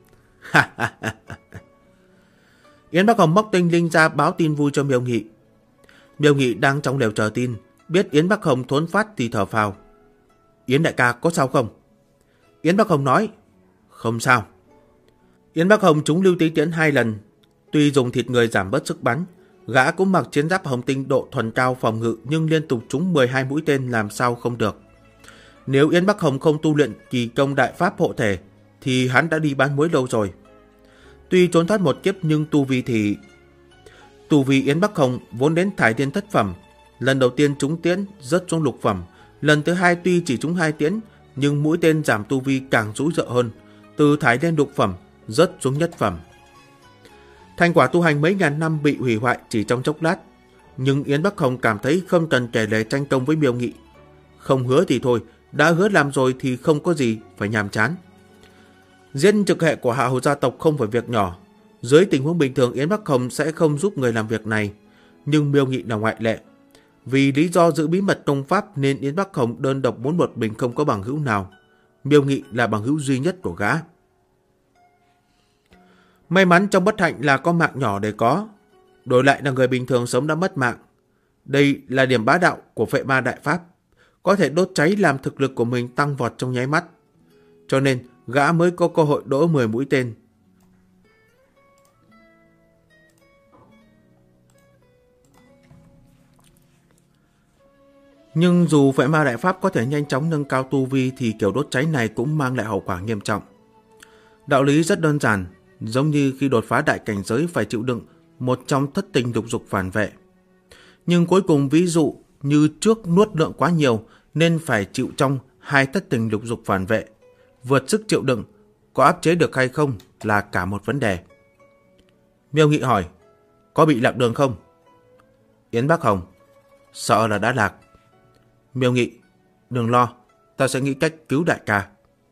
Yến Bắc Hồng móc tinh linh ra báo tin vui cho Miêu Nghị. Miêu Nghị đang trong lều chờ tin, biết Yến Bắc Hồng thốn phát thì thở phào. Yến đại ca có sao không? Yến Bắc Hồng nói, không sao. Yến Bắc Hồng trúng lưu tí tiễn 2 lần. Tuy dùng thịt người giảm bớt sức bắn, gã cũng mặc chiến giáp hồng tinh độ thuần cao phòng ngự, nhưng liên tục trúng 12 mũi tên làm sao không được. Nếu Yến Bắc Hồng không tu luyện kỳ công đại pháp hộ thể thì hắn đã đi bán muối lâu rồi. Tuy trốn thoát một kiếp nhưng tu vi Yến Bắc Hồng vốn đến Thải Tiên thất phẩm, lần đầu tiên trúng tiễn rớt xuống lục phẩm, lần thứ 2 tuy chỉ trúng 2 tiễn nhưng mũi tên giảm tu vi càng rũ rợ hơn, từ Thải lên lục phẩm rớt xuống nhất phẩm. Thành quả tu hành mấy ngàn năm bị hủy hoại chỉ trong chốc lát, nhưng Yến Bắc Hồng cảm thấy không cần kể lể tranh công với Miêu Nghị. Không hứa thì thôi, đã hứa làm rồi thì không có gì phải nhàm chán. Giết trực hệ của Hạ Hầu gia tộc không phải việc nhỏ. Dưới tình huống bình thường Yến Bắc Hồng sẽ không giúp người làm việc này, nhưng Miêu Nghị là ngoại lệ. Vì lý do giữ bí mật công pháp nên Yến Bắc Hồng đơn độc muốn một mình không có bằng hữu nào. Miêu Nghị là bằng hữu duy nhất của gã. May mắn trong bất hạnh là có mạng nhỏ để có, đổi lại là người bình thường sống đã mất mạng. Đây là điểm bá đạo của Phệ Ma Đại Pháp, có thể đốt cháy làm thực lực của mình tăng vọt trong nháy mắt. Cho nên gã mới có cơ hội đỗ 10 mũi tên. Nhưng dù Phệ Ma Đại Pháp có thể nhanh chóng nâng cao tu vi thì kiểu đốt cháy này cũng mang lại hậu quả nghiêm trọng. Đạo lý rất đơn giản, giống như khi đột phá đại cảnh giới phải chịu đựng một trong thất tình lục dục phản vệ. Nhưng cuối cùng ví dụ như trước nuốt lượng quá nhiều nên phải chịu trong 2 thất tình lục dục phản vệ. Vượt sức chịu đựng, có áp chế được hay không là cả một vấn đề. Miêu Nghị hỏi, có bị lạc đường không? Yến Bắc Hồng, sợ là đã lạc. Miêu Nghị, đừng lo, ta sẽ nghĩ cách cứu đại ca.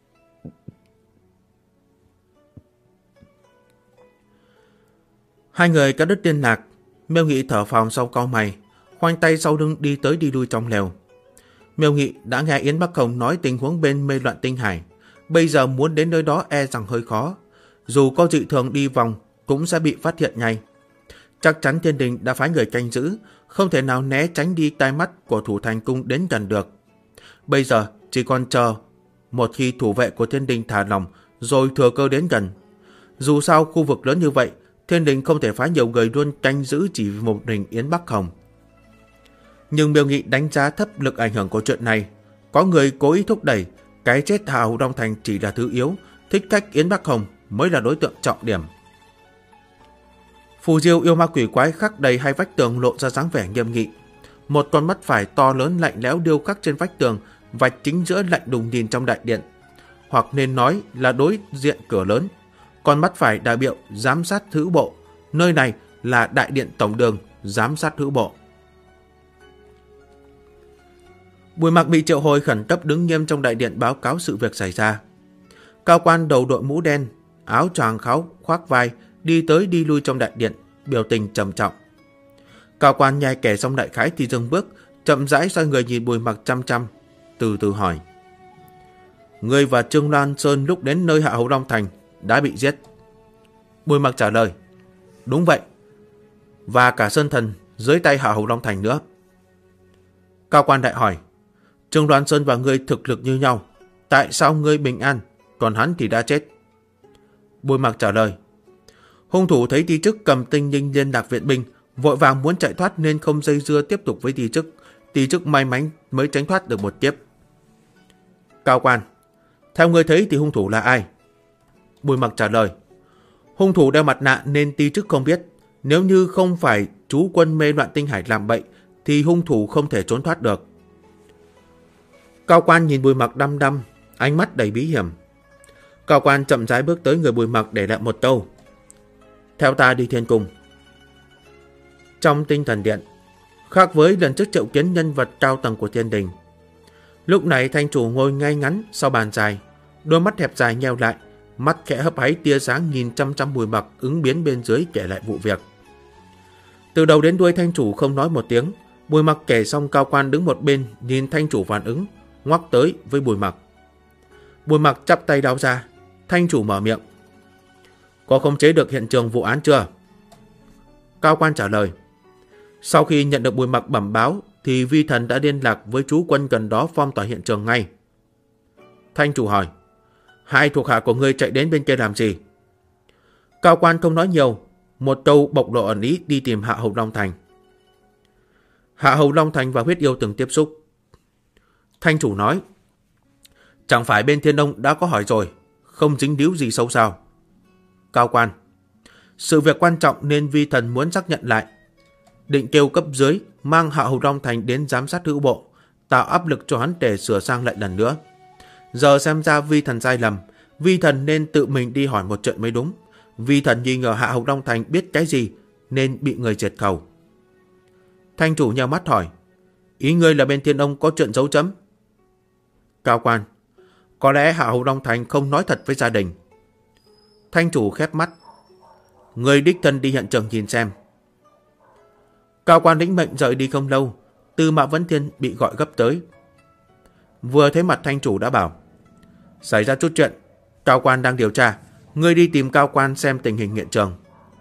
Hai người cắt đứt liên lạc. Miêu Nghị thở phào sau cau mày, khoanh tay sau lưng đi tới đi lui trong lều. Miêu Nghị đã nghe Yến Bắc Hồng nói tình huống bên Mê Loạn Tinh Hải, bây giờ muốn đến nơi đó e rằng hơi khó. Dù có dị thường đi vòng cũng sẽ bị phát hiện ngay. Chắc chắn Thiên Đình đã phái người canh giữ, không thể nào né tránh đi tai mắt của thủ thành cung đến gần được. Bây giờ chỉ còn chờ một khi thủ vệ của Thiên Đình thả lỏng rồi thừa cơ đến gần. Dù sao khu vực lớn như vậy, Thiên Đình không thể phái nhiều người luôn canh giữ chỉ vì một mình Yến Bắc Hồng. Nhưng Miêu Nghị đánh giá thấp lực ảnh hưởng của chuyện này. Có người cố ý thúc đẩy, cái chết Hạ Hầu Đông Thành chỉ là thứ yếu, thích cách Yến Bắc Hồng mới là đối tượng trọng điểm. Phù diêu yêu ma quỷ quái khắc đầy hai vách tường lộ ra dáng vẻ nghiêm nghị. Một con mắt phải to lớn lạnh lẽo điêu khắc trên vách tường, vạch chính giữa lạnh đùng nhìn trong đại điện. Hoặc nên nói là đối diện cửa lớn. Con mắt phải đại biểu giám sát hữu bộ. Nơi này là đại điện tổng đường, giám sát hữu bộ. Bùi Mặc bị triệu hồi khẩn cấp đứng nghiêm trong đại điện báo cáo sự việc xảy ra. Cao quan đầu đội mũ đen, áo choàng kháo khoác vai, đi tới đi lui trong đại điện, biểu tình trầm trọng. Cao quan nhai kẻ xong đại khái thì dừng bước, chậm rãi xoay người nhìn Bùi Mặc chăm chăm, từ từ hỏi: Ngươi và Trương Lan Sơn lúc đến nơi Hạ Hầu Long Thành đã bị giết? Bùi Mặc trả lời: Đúng vậy, và cả Sơn Thần dưới tay Hạ Hầu Long Thành nữa. Cao quan đại hỏi: Trương Lan Sơn và ngươi thực lực như nhau, tại sao ngươi bình an, còn hắn thì đã chết? Bùi Mặc trả lời: Hung thủ thấy Ti Chức cầm tinh linh liên lạc viện binh, vội vàng muốn chạy thoát nên không dây dưa tiếp tục với Ti Chức. Ti Chức may mắn mới tránh thoát được một kiếp. Cao quan: Theo ngươi thấy thì hung thủ là ai? Bùi Mặc trả lời: Hung thủ đeo mặt nạ nên Ti Chức không biết. Nếu như không phải chú quân mê loạn tinh hải làm bậy thì hung thủ không thể trốn thoát được. Cao quan nhìn Bùi Mặc đăm đăm, ánh mắt đầy bí hiểm. Cao quan chậm rãi bước tới người Bùi Mặc để lại một câu: Theo ta đi thiên cung. Trong tinh thần điện, khác với lần trước triệu kiến nhân vật cao tầng của thiên đình, lúc này thanh chủ ngồi ngay ngắn sau bàn dài, đôi mắt hẹp dài nheo lại, mắt khẽ hấp háy tia sáng nhìn chăm chăm Bùi Mặc ứng biến bên dưới kể lại vụ việc. Từ đầu đến đuôi thanh chủ không nói một tiếng. Bùi Mặc kể xong, Cao quan đứng một bên nhìn thanh chủ phản ứng, ngoắc tới với Bùi Mặc. Bùi Mặc chắp tay đao ra. Thanh chủ mở miệng: Có khống chế được hiện trường vụ án chưa? Cao quan trả lời: Sau khi nhận được Bùi Mặc bẩm báo thì vi thần đã liên lạc với chú quân gần đó phong tỏa hiện trường ngay. Thanh chủ hỏi: Hai thuộc hạ của ngươi chạy đến bên kia làm gì? Cao quan không nói nhiều, một câu bộc lộ ẩn ý đi tìm Hạ Hầu Long Thành. Hạ Hầu Long Thành và Huyết Yêu từng tiếp xúc. Thanh chủ nói: Chẳng phải bên Thiên Đông đã có hỏi rồi, không dính líu gì sâu sao? Cao quan: Sự việc quan trọng nên vi thần muốn xác nhận lại. Định kêu cấp dưới mang Hạ Hầu Long Thành đến giám sát hữu bộ, tạo áp lực cho hắn để sửa sang lại lần nữa. Giờ xem ra vi thần sai lầm, vi thần nên tự mình đi hỏi một trận mới đúng. Vi thần nghi ngờ Hạ Hầu Long Thành biết cái gì nên bị người diệt khẩu. Thanh chủ nheo mắt hỏi: Ý ngươi là bên Thiên Ông có chuyện giấu chấm? Cao quan: Có lẽ Hạ Hầu Long Thành không nói thật với gia đình. Thanh chủ khép mắt: Người đích thân đi hiện trường nhìn xem. Cao quan lĩnh mệnh rời đi không lâu, Tư Mã Vấn Thiên bị gọi gấp tới. Vừa thấy mặt thanh chủ đã bảo: Xảy ra chút chuyện, Cao quan đang điều tra, ngươi đi tìm Cao quan xem tình hình hiện trường.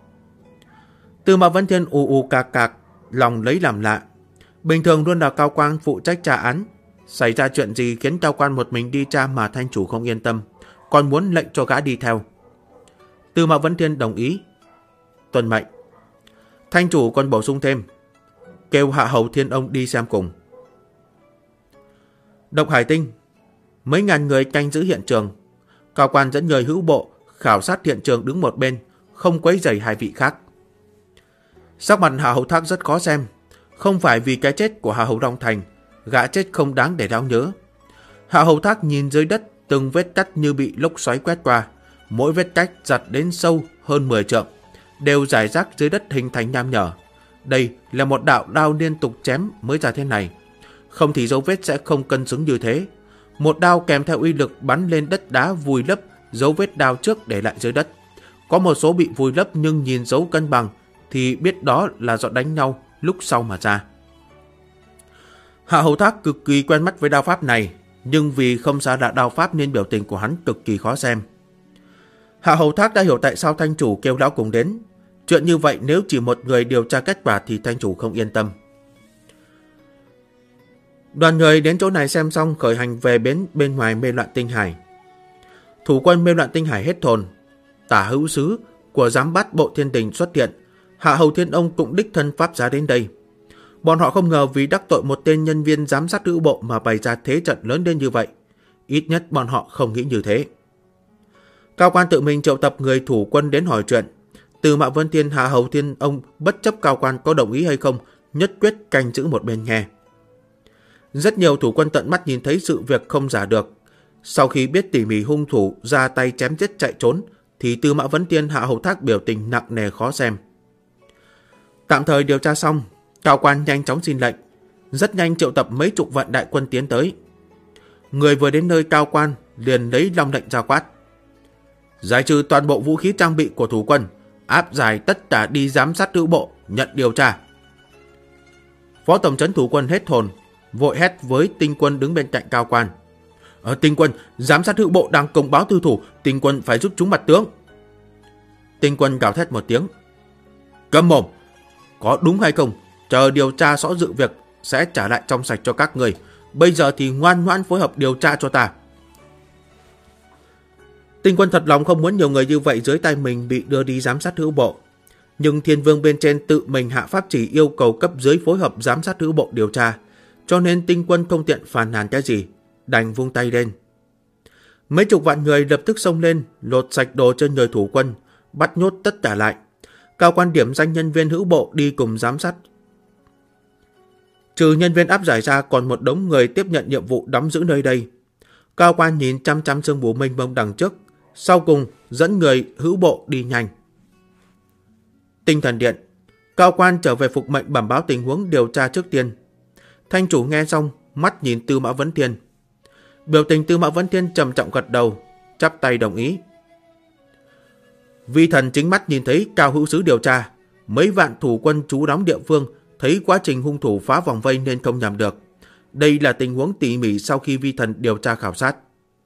Tư Mã Vấn Thiên ù cạc cạc, lòng lấy làm lạ. Bình thường luôn là Cao quan phụ trách tra án, xảy ra chuyện gì khiến Cao quan một mình đi tra mà thanh chủ không yên tâm, còn muốn lệnh cho gã đi theo. Tư Mã Vấn Thiên đồng ý. Tuân mệnh. Thanh chủ còn bổ sung thêm: Kêu Hạ Hầu Thiên Ông đi xem cùng. Độc Hải Tinh, mấy ngàn người canh giữ hiện trường. Cao quan dẫn người hữu bộ khảo sát hiện trường đứng một bên, không quấy rầy hai vị khác. Sắc mặt Hạ Hầu Thác rất khó xem. Không phải vì cái chết của Hạ Hầu Long Thành, gã chết không đáng để đau nhớ. Hạ Hầu Thác nhìn dưới đất, từng vết cắt như bị lốc xoáy quét qua, mỗi vết cắt giặt đến sâu hơn 10 trượng, đều rải rác dưới đất hình thành nham nhở. Đây là một đạo đao liên tục chém mới ra thế này, không thì dấu vết sẽ không cân xứng như thế. Một đao kèm theo uy lực bắn lên đất đá vùi lấp dấu vết đao trước để lại dưới đất. Có một số bị vùi lấp nhưng nhìn dấu cân bằng thì biết đó là do đánh nhau lúc sau mà ra. Hạ Hầu Thác cực kỳ quen mắt với đao pháp này, nhưng vì không xa lạ đao pháp nên biểu tình của hắn cực kỳ khó xem. Hạ Hầu Thác đã hiểu tại sao thanh chủ kêu lão cùng đến. Chuyện như vậy nếu chỉ một người điều tra kết quả thì thanh chủ không yên tâm. Đoàn người đến chỗ này xem xong khởi hành về bến bên ngoài Mê Loạn Tinh Hải. Thủ quân Mê Loạn Tinh Hải hết hồn. Tả hữu sứ của giám bát bộ thiên đình xuất hiện. Hạ Hầu Thiên Ông cũng đích thân pháp giá đến đây. Bọn họ không ngờ vì đắc tội một tên nhân viên giám sát hữu bộ mà bày ra thế trận lớn đến như vậy. Ít nhất bọn họ không nghĩ như thế. Cao quan tự mình triệu tập người thủ quân đến hỏi chuyện. Từ Mạo Vân Thiên, Hạ Hầu Thiên Ông bất chấp cao quan có đồng ý hay không, nhất quyết canh giữ một bên nghe. Rất nhiều thủ quân tận mắt nhìn thấy sự việc không giả được. Sau khi biết tỉ mỉ hung thủ ra tay chém giết chạy trốn, thì Tư Mã Vấn Thiên, Hạ Hầu Thác biểu tình nặng nề khó xem. Tạm thời điều tra xong, cao quan nhanh chóng xin lệnh, rất nhanh triệu tập mấy chục vạn đại quân tiến tới. Người vừa đến nơi cao quan liền lấy long lệnh ra quát: Giải trừ toàn bộ vũ khí trang bị của thủ quân, áp giải tất cả đi giám sát hữu bộ, nhận điều tra. Phó tổng trấn thủ quân hết hồn, vội hét với Tinh Quân đứng bên cạnh Cao Quan. Tinh Quân, giám sát hữu bộ đang công báo tư thủ, Tinh Quân phải giúp chúng mặt tướng. Tinh Quân gào thét một tiếng. Câm mồm, có đúng hay không, chờ điều tra rõ sự việc sẽ trả lại trong sạch cho các người. Bây giờ thì ngoan ngoãn phối hợp điều tra cho ta. Tinh Quân thật lòng không muốn nhiều người như vậy dưới tay mình bị đưa đi giám sát hữu bộ. Nhưng Thiên Vương bên trên tự mình hạ pháp chỉ yêu cầu cấp dưới phối hợp giám sát hữu bộ điều tra, cho nên Tinh Quân không tiện phàn nàn cái gì, đành vung tay lên. Mấy chục vạn người lập tức xông lên, lột sạch đồ trên người thủ quân, bắt nhốt tất cả lại. Cao Quan điểm danh nhân viên hữu bộ đi cùng giám sát. Trừ nhân viên áp giải ra còn một đống người tiếp nhận nhiệm vụ đóng giữ nơi đây. Cao Quan nhìn chăm chăm sương mù mênh mông đằng trước, sau cùng dẫn người hữu bộ đi nhanh. Tinh Thần Điện. Cao Quan trở về phục mệnh bẩm báo tình huống điều tra trước tiên. Thanh chủ nghe xong, mắt nhìn Tư Mã Vấn Thiên. Biểu tình Tư Mã Vấn Thiên trầm trọng gật đầu, chắp tay đồng ý. Vi thần chính mắt nhìn thấy Cao hữu sứ điều tra, mấy vạn thủ quân trú đóng địa phương thấy quá trình hung thủ phá vòng vây nên không nhầm được. Đây là tình huống tỉ mỉ sau khi vi thần điều tra khảo sát.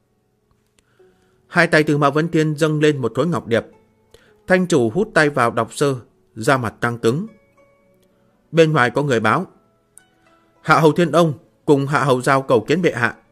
Hai tay Tư Mã Vấn Thiên dâng lên một khối ngọc điệp. Thanh chủ hút tay vào đọc sơ, da mặt căng cứng. Bên ngoài có người báo. Hạ hầu Thiên Ông cùng Hạ hầu Giao cầu kiến bệ hạ.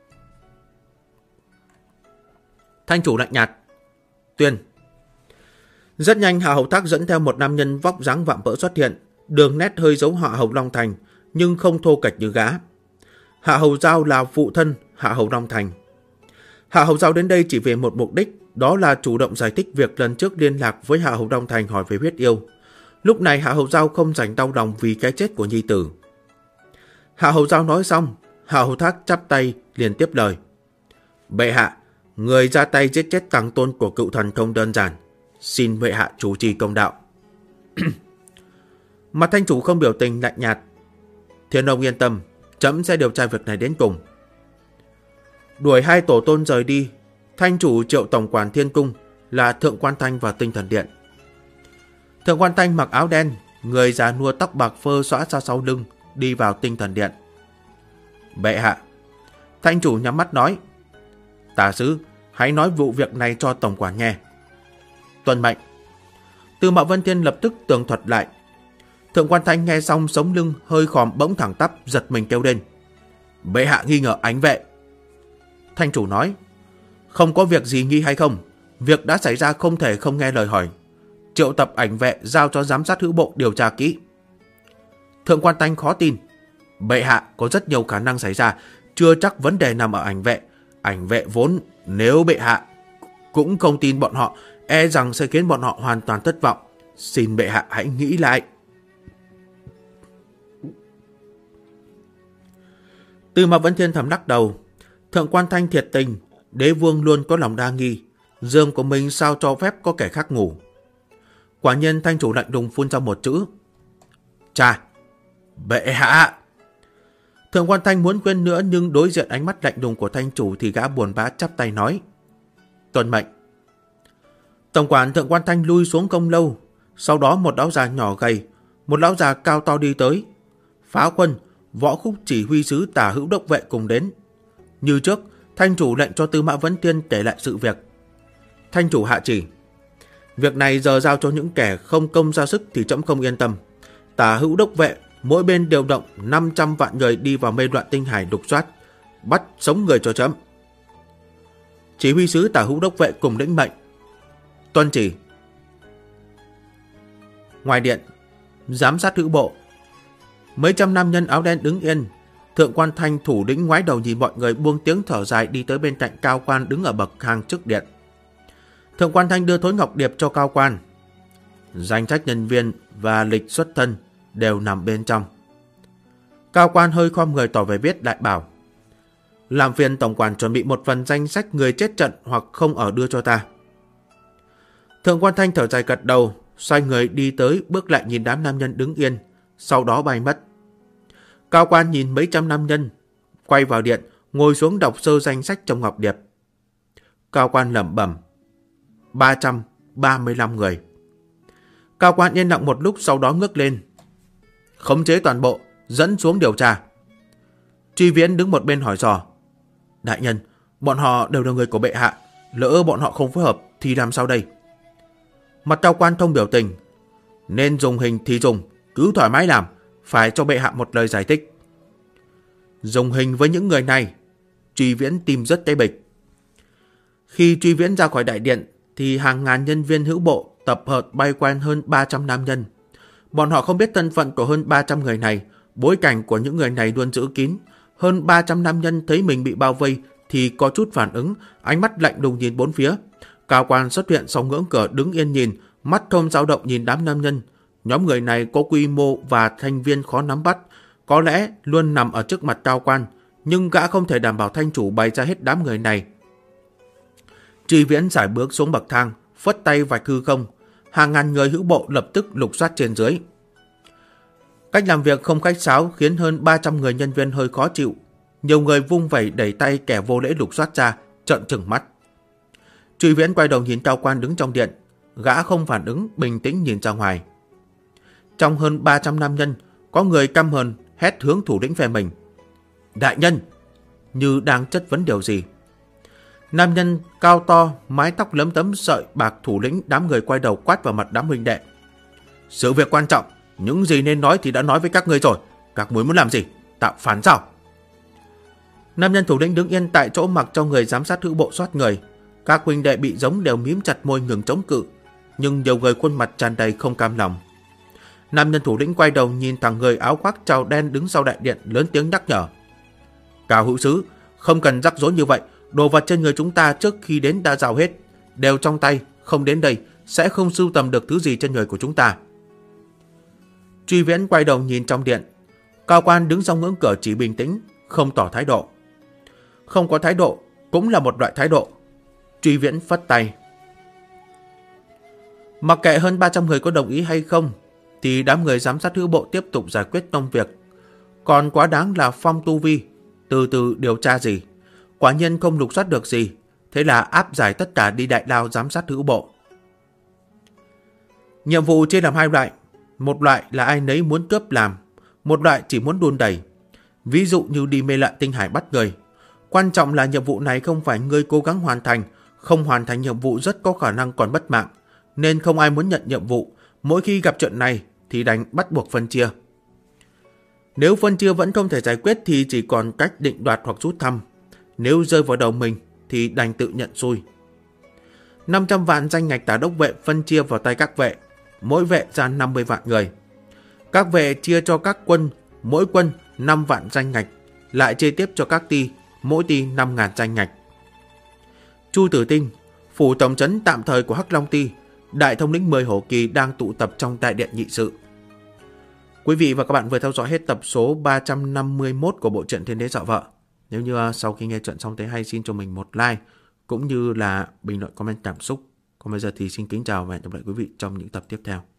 Thanh chủ lạnh nhạt. Tuyên. Rất nhanh Hạ hầu Thác dẫn theo một nam nhân vóc dáng vạm vỡ xuất hiện, đường nét hơi giống Hạ hầu Long Thành, nhưng không thô kệch như gã. Hạ hầu Giao là phụ thân Hạ hầu Long Thành. Hạ hầu Giao đến đây chỉ vì một mục đích, đó là chủ động giải thích việc lần trước liên lạc với Hạ hầu Long Thành hỏi về huyết yêu. Lúc này Hạ hầu Giao không rảnh đau lòng vì cái chết của nhi tử. Hạ hầu Giao nói xong, Hạ hầu Thác chắp tay liền tiếp lời. Bệ hạ, người ra tay giết chết tàng tôn của cựu thần không đơn giản, xin bệ hạ chủ trì công đạo. Mặt thanh chủ không biểu tình, lạnh nhạt. Thiên ông yên tâm, trẫm sẽ điều tra việc này đến cùng. Đuổi hai tổ tôn rời đi, thanh chủ triệu tổng quản Thiên Cung là Thượng Quan Thanh và Tinh Thần Điện. Thượng Quan Thanh mặc áo đen, người già nua tóc bạc phơ xõa ra sau lưng, đi vào Tinh Thần Điện. Bệ hạ. Thanh chủ nhắm mắt nói. Tả sứ, hãy nói vụ việc này cho tổng quản nghe. Tuân mệnh. Tư Mã Vân Thiên lập tức tường thuật lại. Thượng Quan Thanh nghe xong sống lưng hơi khòm bỗng thẳng tắp, giật mình kêu lên. Bệ hạ nghi ngờ Ánh Vệ. Thanh chủ nói. Không có việc gì nghi hay không, việc đã xảy ra không thể không nghe lời hỏi. Triệu tập Ảnh Vệ giao cho giám sát hữu bộ điều tra kỹ. Thượng Quan Thanh khó tin. Bệ hạ, có rất nhiều khả năng xảy ra, chưa chắc vấn đề nằm ở Ảnh Vệ. Ảnh Vệ vốn, nếu bệ hạ cũng không tin bọn họ, e rằng sẽ khiến bọn họ hoàn toàn thất vọng. Xin bệ hạ hãy nghĩ lại. Tư Mã Vấn Thiên thầm lắc đầu. Thượng Quan Thanh thiệt tình, đế vương luôn có lòng đa nghi, giường của mình sao cho phép có kẻ khác ngủ. Quả nhiên thanh chủ lạnh lùng phun ra một chữ. Cha. Bệ hạ. Thượng Quan Thanh muốn quên nữa, nhưng đối diện ánh mắt lạnh lùng của thanh chủ thì gã buồn bã chắp tay nói. Tuân mệnh. Tổng quản Thượng Quan Thanh lui xuống công lâu, sau đó một lão già nhỏ gầy, một lão già cao to đi tới. Phá Quân, Võ Khúc chỉ huy sứ Tả Hữu Đốc Vệ cùng đến. Như trước, thanh chủ lệnh cho Tư Mã Vấn Thiên kể lại sự việc. Thanh chủ hạ chỉ. Việc này giờ giao cho những kẻ không công ra sức thì trẫm không yên tâm. Tả Hữu Đốc Vệ mỗi bên điều động 500 vạn người đi vào mê loạn tinh hải đục soát, bắt sống người cho trẫm. Chỉ huy sứ Tả Hữu Đốc Vệ cùng lĩnh mệnh. Tuân chỉ. Ngoài điện, giám sát hữu bộ. Mấy trăm nam nhân áo đen đứng yên. Thượng Quan Thanh thủ lĩnh ngoái đầu nhìn mọi người buông tiếng thở dài đi tới bên cạnh Cao Quan đứng ở bậc hàng trước điện. Thượng Quan Thanh đưa thối ngọc điệp cho Cao Quan. Danh sách nhân viên và lịch xuất thân đều nằm bên trong. Cao Quan hơi khom người tỏ vẻ biết, đại bảo. Làm phiền tổng quản chuẩn bị một phần danh sách người chết trận hoặc không ở đưa cho ta. Thượng Quan Thanh thở dài gật đầu, xoay người đi tới, bước lại nhìn đám nam nhân đứng yên, sau đó bay mất. Cao Quan nhìn mấy trăm nam nhân, quay vào điện, ngồi xuống đọc sơ danh sách trong ngọc điệp. Cao Quan lẩm bẩm. 335 người. Cao quan yên lặng một lúc, sau đó ngước lên. Khống chế toàn bộ, dẫn xuống điều tra. Truy Viễn đứng một bên hỏi dò. Đại nhân, bọn họ đều là người của bệ hạ, lỡ bọn họ không phối hợp thì làm sao đây? Mặt Cao quan thông biểu tình. Nên dùng hình thì dùng, cứ thoải mái làm, phải cho bệ hạ một lời giải thích. Dùng hình với những người này, Truy Viễn tìm rất tay bịch. Khi Truy Viễn ra khỏi đại điện thì hàng ngàn nhân viên hữu bộ tập hợp bay quanh hơn 300 nam nhân. Bọn họ không biết thân phận của hơn 300 người này, bối cảnh của những người này luôn giữ kín. Hơn 300 nam nhân thấy mình bị bao vây thì có chút phản ứng, ánh mắt lạnh lùng nhìn bốn phía. Cao quan xuất hiện sau ngưỡng cửa đứng yên nhìn, mắt không dao động nhìn đám nam nhân. Nhóm người này có quy mô và thành viên khó nắm bắt, có lẽ luôn nằm ở trước mặt Cao quan, nhưng gã không thể đảm bảo thanh chủ bày ra hết đám người này. Truy Viễn giải bước xuống bậc thang, phất tay vạch hư không. Hàng ngàn người hữu bộ lập tức lục soát trên dưới. Cách làm việc không khách sáo khiến hơn 300 người nhân viên hơi khó chịu. Nhiều người vung vẩy đẩy tay kẻ vô lễ lục soát ra, trợn trừng mắt. Truy Viễn quay đầu nhìn Cao quan đứng trong điện. Gã không phản ứng, bình tĩnh nhìn ra ngoài. Trong hơn 300 nam nhân, có người căm hờn hét hướng thủ lĩnh phe mình. Đại nhân! Như đang chất vấn điều gì. Nam nhân cao to, mái tóc lấm tấm sợi bạc thủ lĩnh đám người quay đầu quát vào mặt đám huynh đệ. Sự việc quan trọng, những gì nên nói thì đã nói với các ngươi rồi. Các ngươi muốn làm gì? Tạo phản sao? Nam nhân thủ lĩnh đứng yên tại chỗ mặc cho người giám sát hữu bộ soát người. Các huynh đệ bị giống đều mím chặt môi ngừng chống cự, nhưng nhiều người khuôn mặt tràn đầy không cam lòng. Nam nhân thủ lĩnh quay đầu nhìn thẳng người áo khoác trào đen đứng sau đại điện, lớn tiếng nhắc nhở. Cao hữu sứ, không cần rắc rối như vậy. Đồ vật trên người chúng ta trước khi đến đã giao hết, đều trong tay, không đến đây sẽ không sưu tầm được thứ gì trên người của chúng ta. Truy Viễn quay đầu nhìn trong điện. Cao quan đứng sau ngưỡng cửa chỉ bình tĩnh, không tỏ thái độ. Không có thái độ cũng là một loại thái độ. Truy Viễn phất tay. Mặc kệ hơn 300 người có đồng ý hay không, thì đám người giám sát hữu bộ tiếp tục giải quyết công việc. Còn quá đáng là phong tu vi, từ từ điều tra gì. Quả nhiên không lục soát được gì, thế là áp giải tất cả đi đại lao giám sát hữu bộ. Nhiệm vụ chia làm hai loại. Một loại là ai nấy muốn cướp làm, một loại chỉ muốn đùn đẩy. Ví dụ như đi Mê Lạn Tinh Hải bắt người. Quan trọng là nhiệm vụ này không phải ngươi cố gắng hoàn thành, không hoàn thành nhiệm vụ rất có khả năng còn mất mạng, nên không ai muốn nhận nhiệm vụ. Mỗi khi gặp chuyện này thì đành bắt buộc phân chia. Nếu phân chia vẫn không thể giải quyết thì chỉ còn cách định đoạt hoặc rút thăm. Nếu rơi vào đầu mình thì đành tự nhận xui. 500 vạn danh ngạch tả đốc vệ phân chia vào tay các vệ, mỗi vệ ra 50 vạn người. Các vệ chia cho các quân, mỗi quân 5 vạn danh ngạch, lại chia tiếp cho các ty, mỗi ty 5.000 danh ngạch. Chu Tử Tinh, phủ tổng trấn tạm thời của Hắc Long Ty, đại thống lĩnh 10 hổ kỳ đang tụ tập trong đại điện nghị sự. Quý vị và các bạn vừa theo dõi hết tập số 351 của bộ truyện Thiên Đế Dọa Vợ. Nếu như sau khi nghe chuyện xong thấy hay, xin cho mình một like cũng như là bình luận comment cảm xúc. Còn bây giờ thì xin kính chào và hẹn gặp lại quý vị trong những tập tiếp theo.